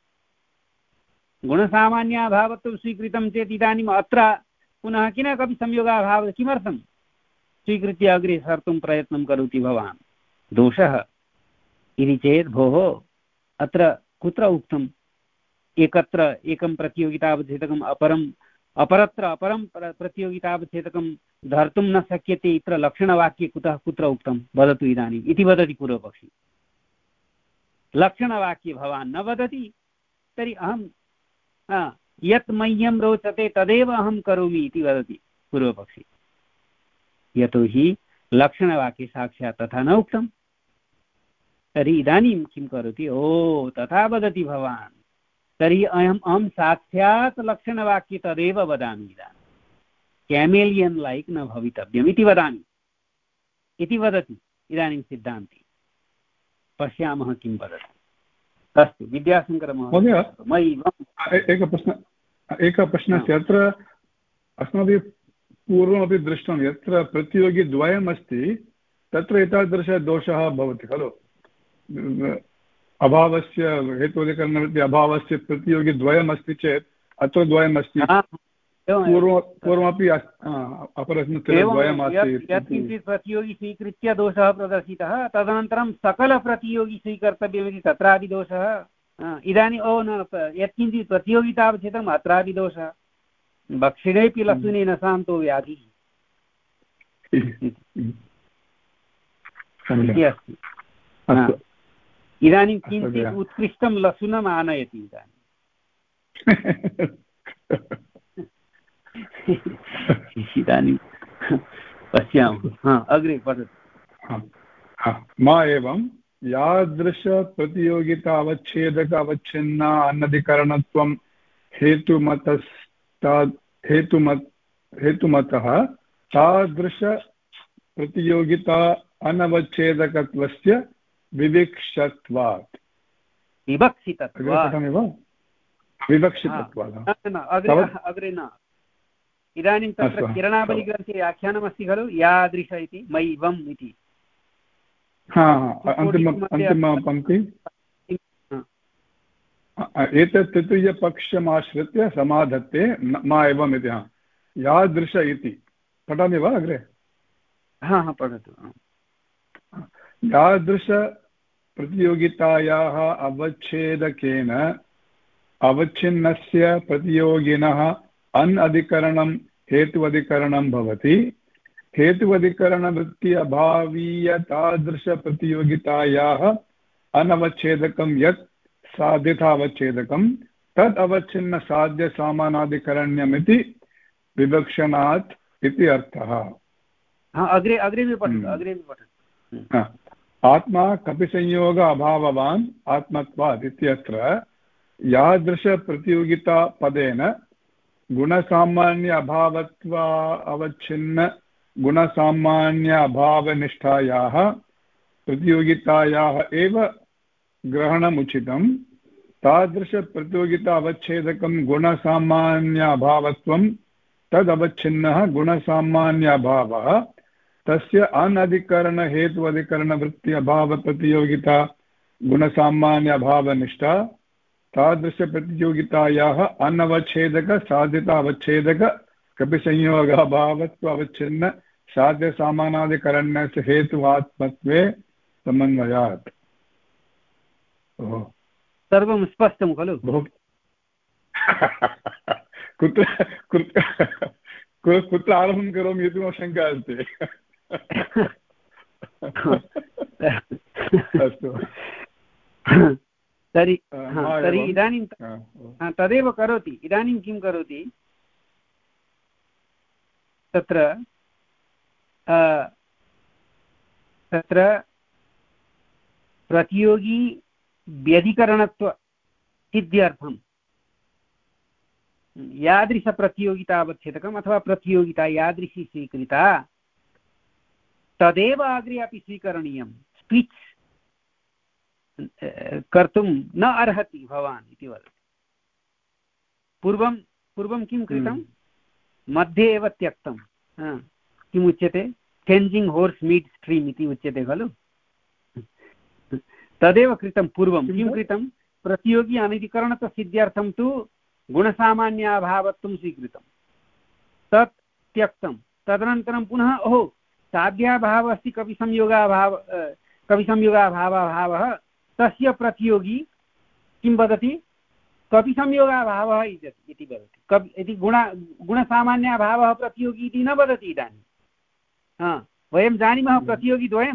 गुणसामान्याभावत्वं स्वीकृतं चेत् इदानीम् अत्र पुनः किन कपि संयोगाभावः किमर्थं स्वीकृत्य अग्रे सर्तुं प्रयत्नं करोति भवान्? दोषः इति चेत् भोः अत्र कुत्र उक्तम् एकत्र एकं प्रतियोगितावच्छेदकम् अपरम् अपरत्र अपरं प्रतियोगितावच्छेदकं धर्तुं न शक्यते इत्र लक्षणवाक्ये कुतः कुत्र उक्तं वदतु इदानीम् इति वदति पूर्वपक्षी। लक्षणवाक्ये भवान् न वदति तर्हि अहं यत् मह्यं रोचते तदेव अहं करोमि इति वदति पूर्वपक्षी। यतोहि लक्षणवाक्ये साक्षात् तथा न उक्तं। तर्हि इदानीं किं करोति? ओ तथा वदति भवान्, तर्हि अहम् अहं साक्षात् लक्षणवाक्ये तदेव वदामि। इदानीं केमेलियन् लैक् न भवितव्यम् इति वदामि इति वदति इदानीं सिद्धान्ति। पश्यामः किं वदति। अस्तु, विद्याशङ्करमहोदय। एकः प्रश्नः एकः प्रश्नस्य अत्र अस्माभिः पूर्वमपि दृष्टं यत्र प्रतियोगिद्वयमस्ति तत्र एतादृशदोषः भवति खलु। अभावस्य हेतोधिकरणमिति अभावस्य प्रतियोगिद्वयमस्ति चेत् अत्र द्वयमस्ति, पूर्व पूर्वमपि अपरस्मिन् स्थले द्वयमासीत्। यत्किञ्चित् प्रतियोगी स्वीकृत्य दोषः प्रदर्शितः, तदनन्तरं सकलप्रतियोगी स्वीकर्तव्यमिति तत्रापि दोषः। इदानीम् ओ न यत्किञ्चित् प्रतियोगितावच्छेदकम् अत्रापि दोषः। भक्षिणेऽपि लसुने न शान्तो व्याधिः इति अस्ति। इदानीं किञ्चित् उत्कृष्टं लसुनम् आनयति इदानीं। इदानीं पश्यामः। अग्रे पठतु। मा एवं यादृशप्रतियोगितावच्छेदक अवच्छिन्न अनधिकरणत्वं हेतुमतस्ता हेतुमत हेतुमतः तादृशप्रतियोगिता अनवच्छेदकत्वस्य विवक्षितत्वात् विवक्षितत्वात् विवक्षितत्वात् अग्रे न। इदानीं तत्र किरणावलिग्रन्थे व्याख्यानमस्ति खलु यादृश इति मैवम् इति। अन्तिमपङ्क्ति एतत् तृतीयपक्षमाश्रित्य समाधत्ते मा एवम् इति। यादृश इति पठामि वा अग्रे? हा हा पठतु। यादृशप्रतियोगितायाः अवच्छेदकेन अवच्छिन्नस्य प्रतियोगिनः अन् अधिकरणं हेत्वधिकरणं भवति। हेत्वधिकरणवृत्ति अभावीयतादृशप्रतियोगितायाः अनवच्छेदकं यत् साध्यतावच्छेदकं तद् अवच्छिन्नसाध्यसामानाधिकरण्यमिति विवक्षणात् इति अर्थः। अग्रे अग्रे पठतु अग्रे पठतु। आत्मा कपिसंयोग अभाववान् आत्मत्वात् इत्यत्र यादृशप्रतियोगितापदेन गुणसामान्य अभावत्वा अवच्छिन्न गुणसामान्य अभावनिष्ठायाः प्रतियोगितायाः एव ग्रहणमुचितं। तादृशप्रतियोगिता अवच्छेदकं गुणसामान्य अभावत्वं तदवच्छिन्नः गुणसामान्य अभावः तस्य अनधिकरणहेत्वधिकरणवृत्ति अभावप्रतियोगिता गुणसामान्य अभावनिष्ठा तादृशप्रतियोगितायाः अनवच्छेदक साध्यतावच्छेदक कपिसंयोगाभावत्व अवच्छिन्न साध्यसामानाधिकरण्यस्य हेतुवात्मत्वे समन्वयात्। सर्वं स्पष्टं खलु? कुत्र कुत्र आरम्भं करोमि इति मम शङ्का अस्ति। अस्तु तर्हि तर्हि इदानीं तदेव करोति। इदानीं किं करोति तत्र तत्र प्रतियोगी व्यधिकरणत्व सिद्ध्यर्थं यादृशप्रतियोगितावच्छेदकम् अथवा प्रतियोगिता यादृशी स्वीकृता तदेव अग्रे अपि स्वीकरणीयं। स्विच् कर्तुं न अर्हति भवान् इति वदति। पूर्वं पूर्वं किं कृतं मध्ये एव त्यक्तं। किम् उच्यते चेञ्जिङ्ग् होर्स् मीट् स्ट्रीम् इति उच्यते खलु। तदेव कृतं पूर्वं। किं कृतं प्रतियोगी अनधिकरणत्वसिद्ध्यर्थं तु गुणसामान्याभावत्वं स्वीकृतं तत् त्यक्तं। तदनन्तरं पुनः ओहो साध्याभावः अस्ति कविसंयोगाभाव कविसंयोगाभावः तस्य प्रतियोगी किं वदति कपिसंयोगाभावः इति वदति। कपि इति गुण गुणसामान्याभावः प्रतियोगी इति न वदति। इदानीं हा वयं जानीमः प्रतियोगिद्वयं,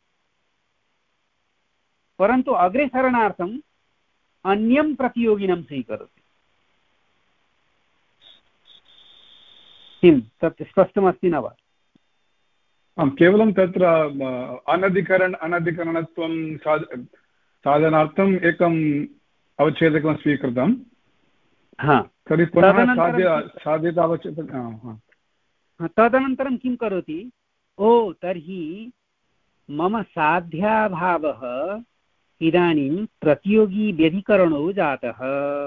परन्तु अग्रे सरणार्थम् अन्यं प्रतियोगिनं स्वीकरोति। किं तत् स्पष्टमस्ति न वा? आम्, केवलं तत्र अनधिकरण अनधिकरणत्वं साधनार्थम् एकम् अवच्छेदकं स्वीकृतं। तर्हि पुनः साध्य साध्यता अवच्छेदकं। तदनन्तरं किं करोति ओ तर्हि मम साध्याभावः इदानीं प्रतियोगी व्यधिकरणो जातः।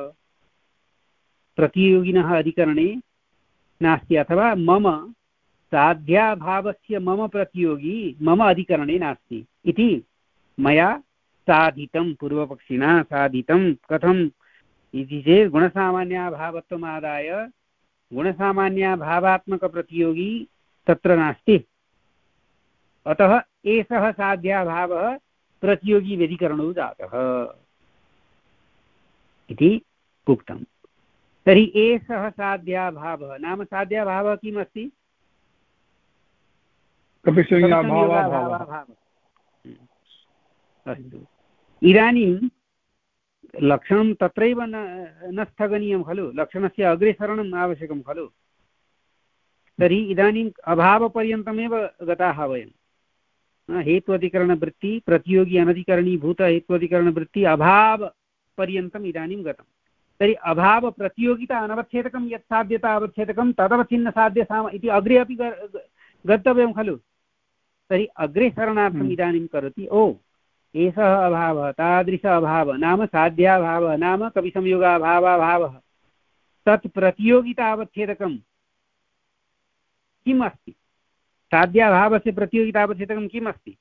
प्रतियोगिनः अधिकरणे नास्ति अथवा मम साध्याभावस्य मम प्रतियोगी मम अधिकरणे नास्ति इति मया साधितं। पूर्वपक्षिणा साधितं। कथम् इति चेत् गुणसामान्याभावत्वमादाय गुणसामान्याभावात्मकप्रतियोगी तत्र नास्ति, अतः एषः साध्याभावः प्रतियोगी व्यधिकरणो जातः इति उक्तम्। तर्हि एषः साध्याभावः नाम साध्याभावः किम् अस्ति? अस्तु, इदानीं लक्षणं तत्रैव न न स्थगनीयं खलु, लक्षणस्य अग्रे सरणम् आवश्यकं खलु। तर्हि इदानीम् अभावपर्यन्तमेव गताः वयं। हेत्वधिकरणवृत्ति प्रतियोगी अनधिकरणीभूत हेत्वधिकरणवृत्ति अभावपर्यन्तम् इदानीं गतं। तर्हि अभावप्रतियोगिता अनवच्छेदकं यत् साध्यता अवच्छेदकं तदवच्छिन्नसाध्यसाम इति अग्रे अपि गन्तव्यं खलु। तर्हि अग्रे सरणार्थम् इदानीं करोति ओ एषः अभावः तादृश अभावः नाम साध्याभावः नाम कविसंयोगाभावाभावः तत् प्रतियोगितावच्छेदकं किम् अस्ति? साध्याभावस्य प्रतियोगितावच्छेदकं किम् अस्ति?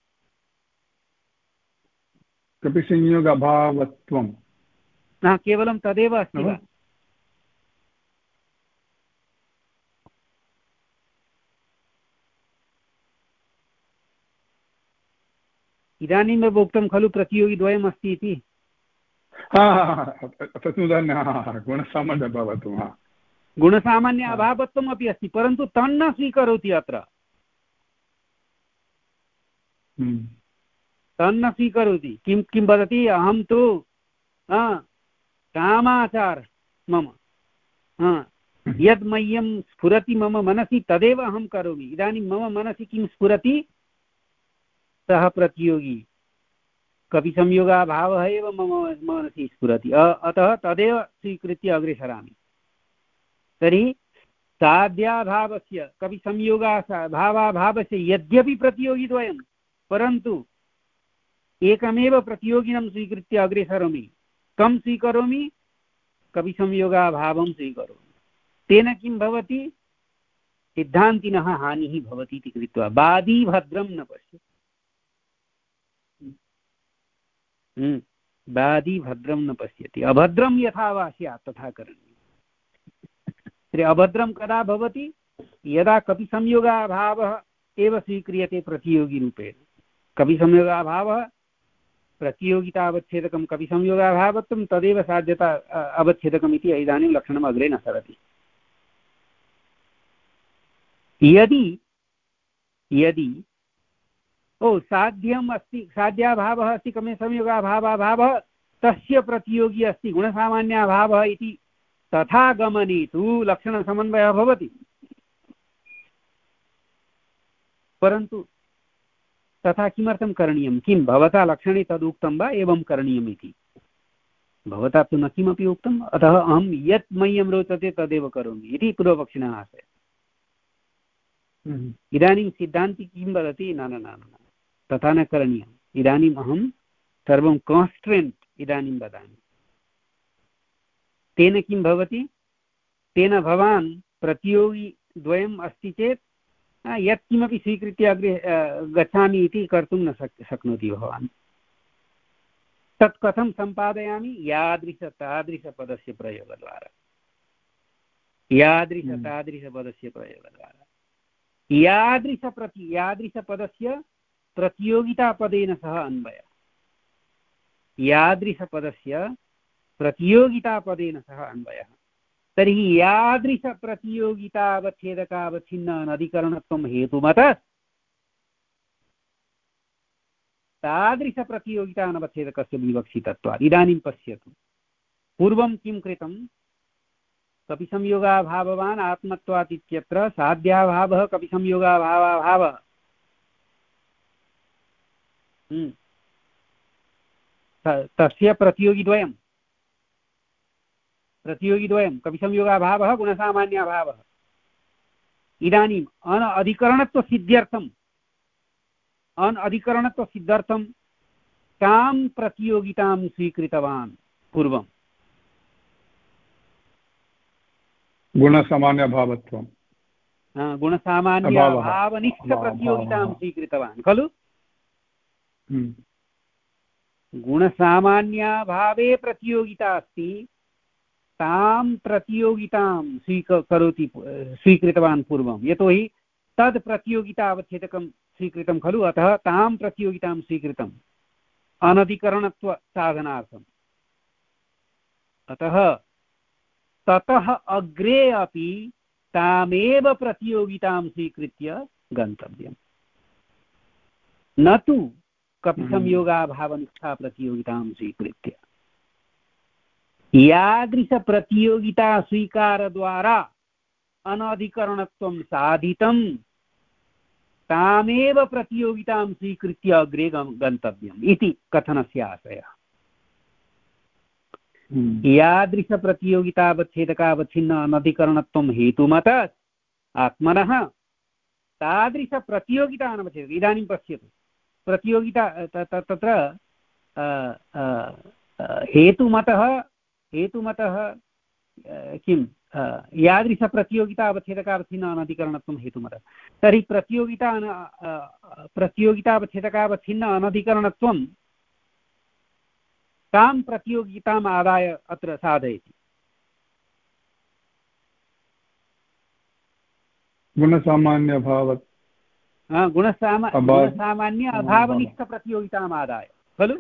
कपिसंयोगाभावत्वं। न केवलं तदेव अस्ति वा? इदानीमेव उक्तं खलु प्रतियोगिद्वयम् अस्ति इति। तत् गुणसामान्य भवतु गुणसामान्य अभावत्वम् अपि अस्ति, परन्तु तन्न स्वीकरोति अत्र, तन्न स्वीकरोति। किं किं वदति, अहं तु कामाचार मम, यद् मह्यं स्फुरति मम मनसि तदेव अहं करोमि। इदानीं मम मनसि किं स्फुरति, सः प्रतियोगी कविसंयोगाभावः एव मम मनसि स्फुरति, अतः तदेव स्वीकृत्य अग्रे सरामि। तर्हि साध्याभावस्य कविसंयोगाभावाभावस्य यद्यपि प्रतियोगिद्वयं, परन्तु एकमेव प्रतियोगिनं स्वीकृत्य अग्रे सरोमि। कं स्वीकरोमि, कविसंयोगाभावं स्वीकरोमि। तेन किं भवति, सिद्धान्तिनः हानिः भवति इति कृत्वा वादी भद्रं न पश्यति, वादी भद्रं न पश्यति, अभद्रं यथा वा स्यात् तथा करणीयम्। तर्हि अभद्रं कदा भवति, यदा कविसंयोगाभावः एव स्वीक्रियते प्रतियोगिरूपेण। कविसंयोगाभावः प्रतियोगितावच्छेदकं कविसंयोगाभावत्वं तदेव साध्यता अवच्छेदकम् इति इदानीं लक्षणम् अग्रे न सरति। यदि यदि ओ साध्यम् अस्ति, साध्याभावः अस्ति, कविसंयोगाभावाभावः, तस्य प्रतियोगी अस्ति गुणसामान्याभावः इति तथा गमने तु लक्षणसमन्वयः भवति। परन्तु तथा किमर्थं करणीयं, किं भवता लक्षणे तदुक्तं वा एवं करणीयम् इति? भवता तु न किमपि उक्तम्, अतः अहं यत् मह्यं रोचते तदेव करोमि इति पूर्वपक्षिणः आशयः। इदानीं सिद्धान्ति किं वदति, न न न तथा न करणीयम्, इदानीम् अहं सर्वं कान्स्टेण्ट् इदानीं वदामि। तेन किं भवति, तेन भवान् प्रतियोगी द्वयम् अस्ति चेत् यत्किमपि स्वीकृत्य अग्रे गच्छामि इति कर्तुं न शक् शक्नोति भवान्। तत् कथं सम्पादयामि, यादृशतादृशपदस्य प्रयोगद्वारा, यादृशतादृशपदस्य प्रयोगद्वारा। यादृशप्रति यादृशपदस्य प्रतियोगितापदेन सह अन्वयः, यादृशपदस्य प्रतियोगितापदेन सह अन्वयः। तर्हि यादृशप्रतियोगितावच्छेदकावच्छिन्न अनधिकरणत्वं हेतुमतः तादृशप्रतियोगितानवच्छेदकस्य विवक्षितत्वात्। इदानीं पश्यतु, पूर्वं किं कृतं, कपिसंयोगाभाववान् आत्मत्वात् इत्यत्र साध्याभावः कपिसंयोगाभावाभावः, तस्य प्रतियोगिद्वयं प्रतियोगिद्वयं कविसंयोगाभावः गुणसामान्याभावः। इदानीम् अन अधिकरणत्वसिद्ध्यर्थम् अन अधिकरणत्वसिद्ध्यर्थं कां प्रतियोगितां स्वीकृतवान् पूर्वं, गुणसामान्यभावत्वं, गुणसामान्यभावनिष्ठप्रतियोगितां स्वीकृतवान् खलु। गुणसामान्याभावे प्रतियोगिता अस्ति, तां प्रतियोगितां स्वीकरोति स्वीकृतवान् पूर्वं, यतोहि तद् प्रतियोगिता अवच्छेदकं स्वीकृतं खलु, अतः तां प्रतियोगितां स्वीकृतम् अनधिकरणत्वसाधनार्थम्। अतः ततः अग्रे अपि तामेव प्रतियोगितां स्वीकृत्य गन्तव्यम्, न तु कपिसंयोगाभावनिष्ठा प्रतियोगितां स्वीकृत्य। यादृशप्रतियोगिता स्वीकारद्वारा अनधिकरणत्वं साधितं, तामेव प्रतियोगितां स्वीकृत्य अग्रे गन्तव्यम् इति कथनस्य आशयः। यादृशप्रतियोगितावच्छेदकावच्छिन्न अनधिकरणत्वं हेतुमतः आत्मनः तादृशप्रतियोगिता अनवच्छेदक। इदानीं पश्यतु, प्रतियोगिता तत्र हेतुमतः हेतुमतः किं यादृशप्रतियोगिता अवच्छेदकावच्छिन्न अनधिकरणत्वं हेतुमतः। तर्हि प्रतियोगिता प्रतियोगितावच्छेदकावच्छिन्न अनधिकरणत्वं कां प्रतियोगिताम् आदाय अत्र साधयति, गुणसामान्यभाव गुणसामा गुणसामान्य अभावनिष्ठप्रतियोगिताम् आदाय खलु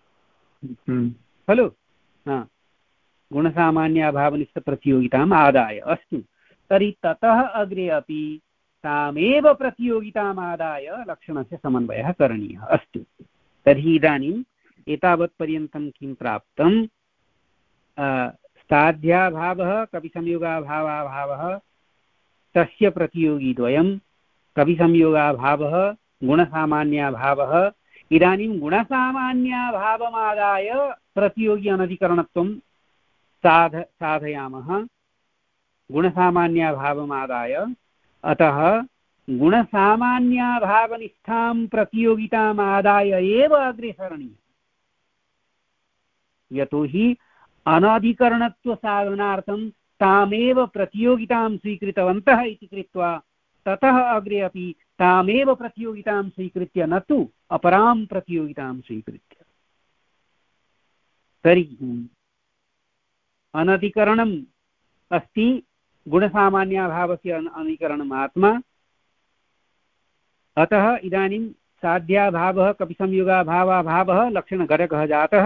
खलु गुणसामान्य अभावनिष्ठप्रतियोगिताम् आदाय अस्तु तर्हि ततः अग्रे अपि तामेव प्रतियोगिताम् आदाय लक्षणस्य समन्वयः करणीयः अस्तु तर्हि इदानीम् एतावत्पर्यन्तं किं प्राप्तं साध्याभावः कविसंयोगाभावाभावः तस्य प्रतियोगिद्वयं कविसंयोगाभावः गुणसामान्याभावः इदानीं गुणसामान्याभावमादाय प्रतियोगी अनधिकरणत्वं साध साधयामः गुणसामान्याभावमादाय अतः गुणसामान्याभावनिष्ठां प्रतियोगिताम् आदाय एव अग्रे सरणीयम् यतोहि अनधिकरणत्वसाधनार्थं तामेव प्रतियोगितां स्वीकृतवन्तः इति कृत्वा ततः अग्रे अपि तामेव प्रतियोगितां स्वीकृत्य न तु अपरां प्रतियोगितां स्वीकृत्य तर्हि अनधिकरणम् अस्ति गुणसामान्याभावस्य अनधिकरणम् आत्मा अतः इदानीं साध्याभावः कपिसंयोगाभावाभावः लक्षणघटकः जातः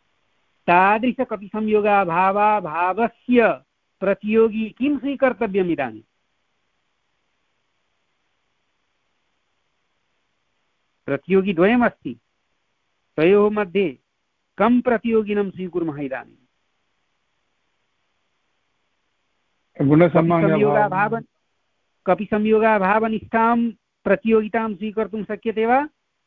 तादृशकपिसंयोगाभावाभावस्य प्रतियोगी किं स्वीकर्तव्यम् इदानीं प्रतियोगिद्वयमस्ति तयोः मध्ये कं प्रतियोगिनं स्वीकुर्मः इदानीं गुणसामान्यभाव कपिसंयोगाभावनिष्ठां प्रतियोगितां स्वीकर्तुं शक्यते वा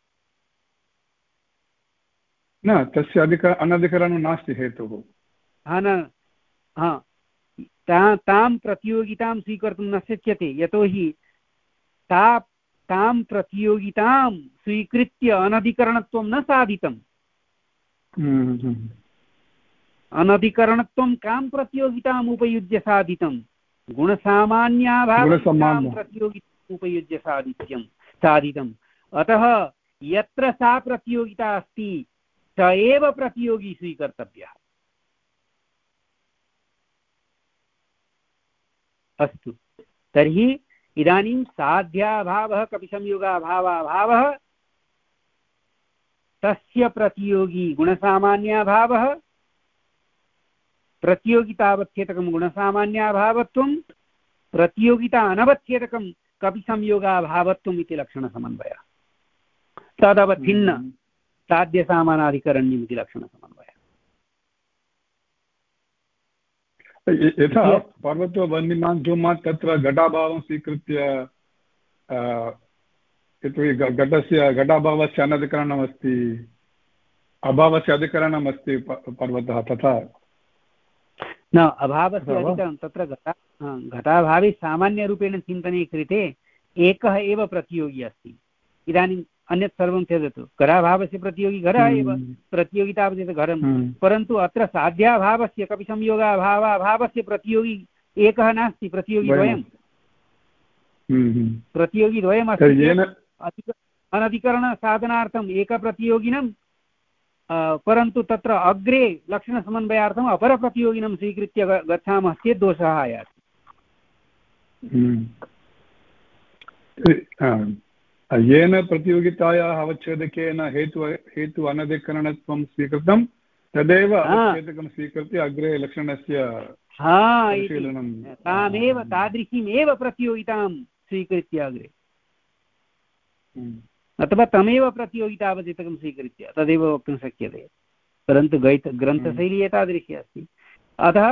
न तस्य अधिक अनधिकरणं नास्ति हेतुः हा न हा ता तां प्रतियोगितां स्वीकर्तुं न शक्यते यतोहि ता तां प्रतियोगितां स्वीकृत्य अनधिकरणत्वं न साधितम् अनधिकरणत्वं कां प्रतियोगिताम् उपयुज्य साधितं गुणसामान्याभावनिष्ठां प्रतियोगिताम् उपयुज्य साधित्यं साधितम् अतः यत्र सा प्रतियोगिता अस्ति स एव प्रतियोगी स्वीकर्तव्यः अस्तु तर्हि इदानीं साध्याभावः कपिसंयोगाभावाभावः तस्य प्रतियोगी गुणसामान्याभावः प्रतियोगितावच्छेदकं गुणसामान्याभावत्वं प्रतियोगिता अनवच्छेदकं कपिसंयोगाभावत्वम् इति लक्षणसमन्वयः तदवच्छिन्न साध्यसामानाधिकरण्यम् इति लक्षणसमन्वयः यथा पर्वतवह्निमान् धूमात् तत्र घटाभावं स्वीकृत्य यतोहि घटस्य घटाभावस्य अनधिकरणमस्ति अभावस्य अधिकरणमस्ति पर्वतः तथा न अभावस्य अधिकरणं तत्र घटा घटाभावे सामान्यरूपेण चिन्तने कृते एकः एव प्रतियोगी अस्ति इदानीम् अन्यत् सर्वं त्यजतु घटाभावस्य प्रतियोगी घटः एव प्रतियोगितावचेत् घटं परन्तु अत्र साध्याभावस्य कपिसंयोगाभावाभावस्य प्रतियोगी एकः नास्ति प्रतियोगिद्वयं प्रतियोगिद्वयमस्ति अनधिकरणसाधनार्थम् एकप्रतियोगिनं परन्तु तत्र अग्रे लक्षणसमन्वयार्थम् अपरप्रतियोगिनं स्वीकृत्य गच्छामः चेत् दोषः आयाति येन प्रतियोगितायाः अवच्छेदकेन हेतु हेतु अनधिकरणत्वं स्वीकृतं तदेव अवच्छेदकं स्वीकृत्य अग्रे लक्षणस्य परिशीलनं तामेव तादृशीमेव प्रतियोगितां स्वीकृत्य अग्रे अथवा तमेव प्रतियोगितावच्छेदकं स्वीकृत्य तदेव वक्तुं शक्यते परन्तु गैत ग्रन्थशैली एतादृशी अस्ति अतः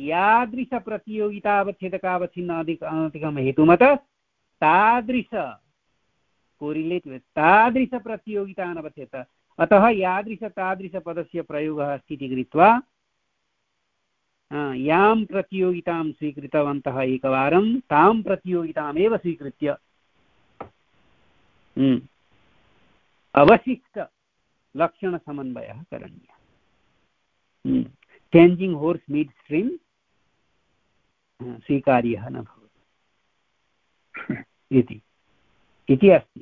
यादृशप्रतियोगितावच्छेदकावच्छिन्न अधिक अनधिकं हेतुमतः तादृश कोरिलेटिव् तादृशप्रतियोगितानवच्छेद अतः यादृशतादृशपदस्य प्रयोगः अस्ति इति कृत्वा यां प्रतियोगितां स्वीकृतवन्तः एकवारं तां प्रतियोगितामेव स्वीकृत्य अवशिष्टलक्षणसमन्वयः करणीयः चेञ्जिङ्ग् होर्स् मिड् स्ट्रीम् स्वीकार्यः न भवति इति इति अस्ति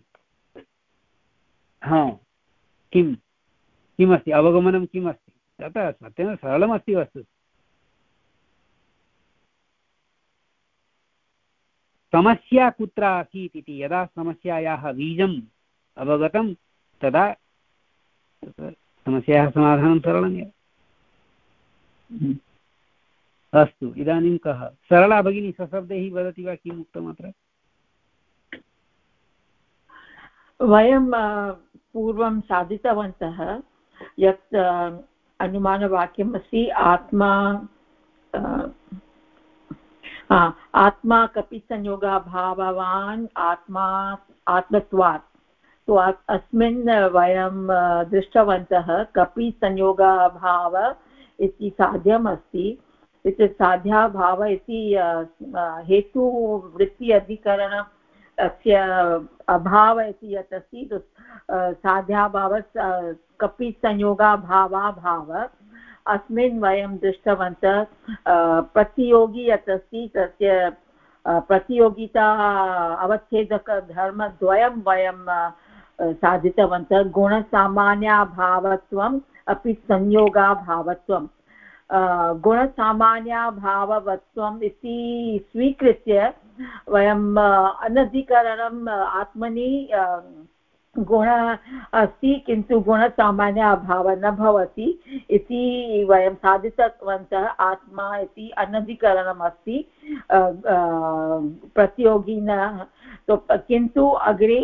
हा किं किमस्ति अवगमनं किम् अस्ति तथा सत्यं सरलमस्ति वस्तु समस्या कुत्र आसीत् इति यदा समस्यायाः बीजम् अवगतं तदा समस्यायाः समाधानं सरलमेव। अस्तु, इदानीं कः सरला भगिनी सशब्दैः वदति वा किम् उक्तम् अत्र? वयं पूर्वं साधितवन्तः यत् अनुमानवाक्यमस्ति आत्मा आत्मा कपिसंयोगाभावान् आत्मा आत्मत्वात्। तो अस्मिन् वयं दृष्टवन्तः कपिसंयोगाभाव इति साध्यम् अस्ति। इति साध्याभाव इति हेतुवृत्ति अधिकरण अस्य अभाव इति यत् अस्ति साध्याभाव कपिसंयोगाभावाभाव। अस्मिन् वयं दृष्टवन्तः प्रतियोगी यत् अस्ति तस्य प्रतियोगिता अवच्छेदकधर्मद्वयं वयं साधितवन्तः गुणसामान्याभावत्वम् अपि संयोगाभावत्वम्। गुणसामान्याभाववत्वम् इति स्वीकृत्य वयम् अनधिकरणम् आत्मनि गुण अस्ति किन्तु गुणसामान्य अभावः न भवति इति वयं साधितवन्तः। आत्मा इति अनधिकरणम् अस्ति प्रतियोगिनः। तो किन्तु अग्रे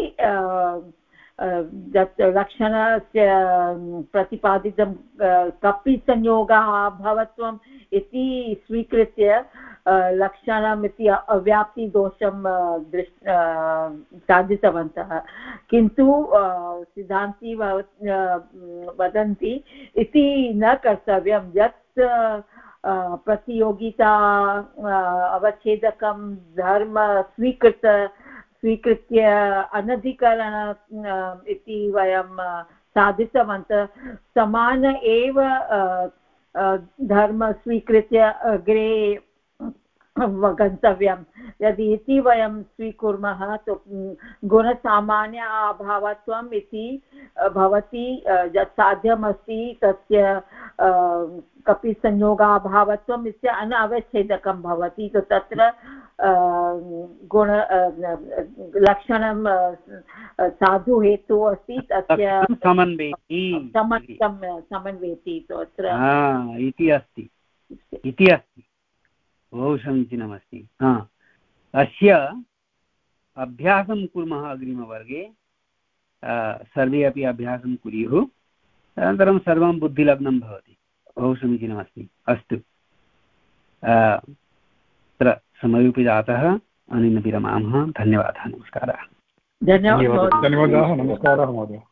यत् लक्षणस्य प्रतिपादितं कपिसंयोगाभावत्वम् इति स्वीकृत्य लक्षणम् इति अव्याप्तिदोषं दृष् साधितवन्तः। किन्तु सिद्धान्ती वदन्ति इति न कर्तव्यं। यत् प्रतियोगिता अवच्छेदकं धर्म स्वीकृत स्वीकृत्य अनधिकरण इति वयं साधितवन्तः समान एव धर्म स्वीकृत्य अग्रे गन्तव्यं। यदि इति वयं स्वीकुर्मः तो गुणसामान्य अभावत्वम् इति भवति यत् साध्यमस्ति तस्य कपिसंयोगाभावत्वम् इत्य अनवच्छेदकं भवति। तो तत्र गुण लक्षणं साधु हेतु अस्ति तस्य समन्वेति समन्वेति तत्र इति अस्ति इति अस्ति। बहु समीचीनमस्ति। हा, अस्य अभ्यासं कुर्मः अग्रिमवर्गे। सर्वे अपि अभ्यासं कुर्युः, अनन्तरं सर्वं बुद्धिलग्नं भवति। बहु समीचीनमस्ति। अस्तु, अत्र समयोपि जातः, अनेन विरमामः। धन्यवादः, नमस्कारः। धन्यवादः, धन्यवादाः, नमस्कारः महोदय।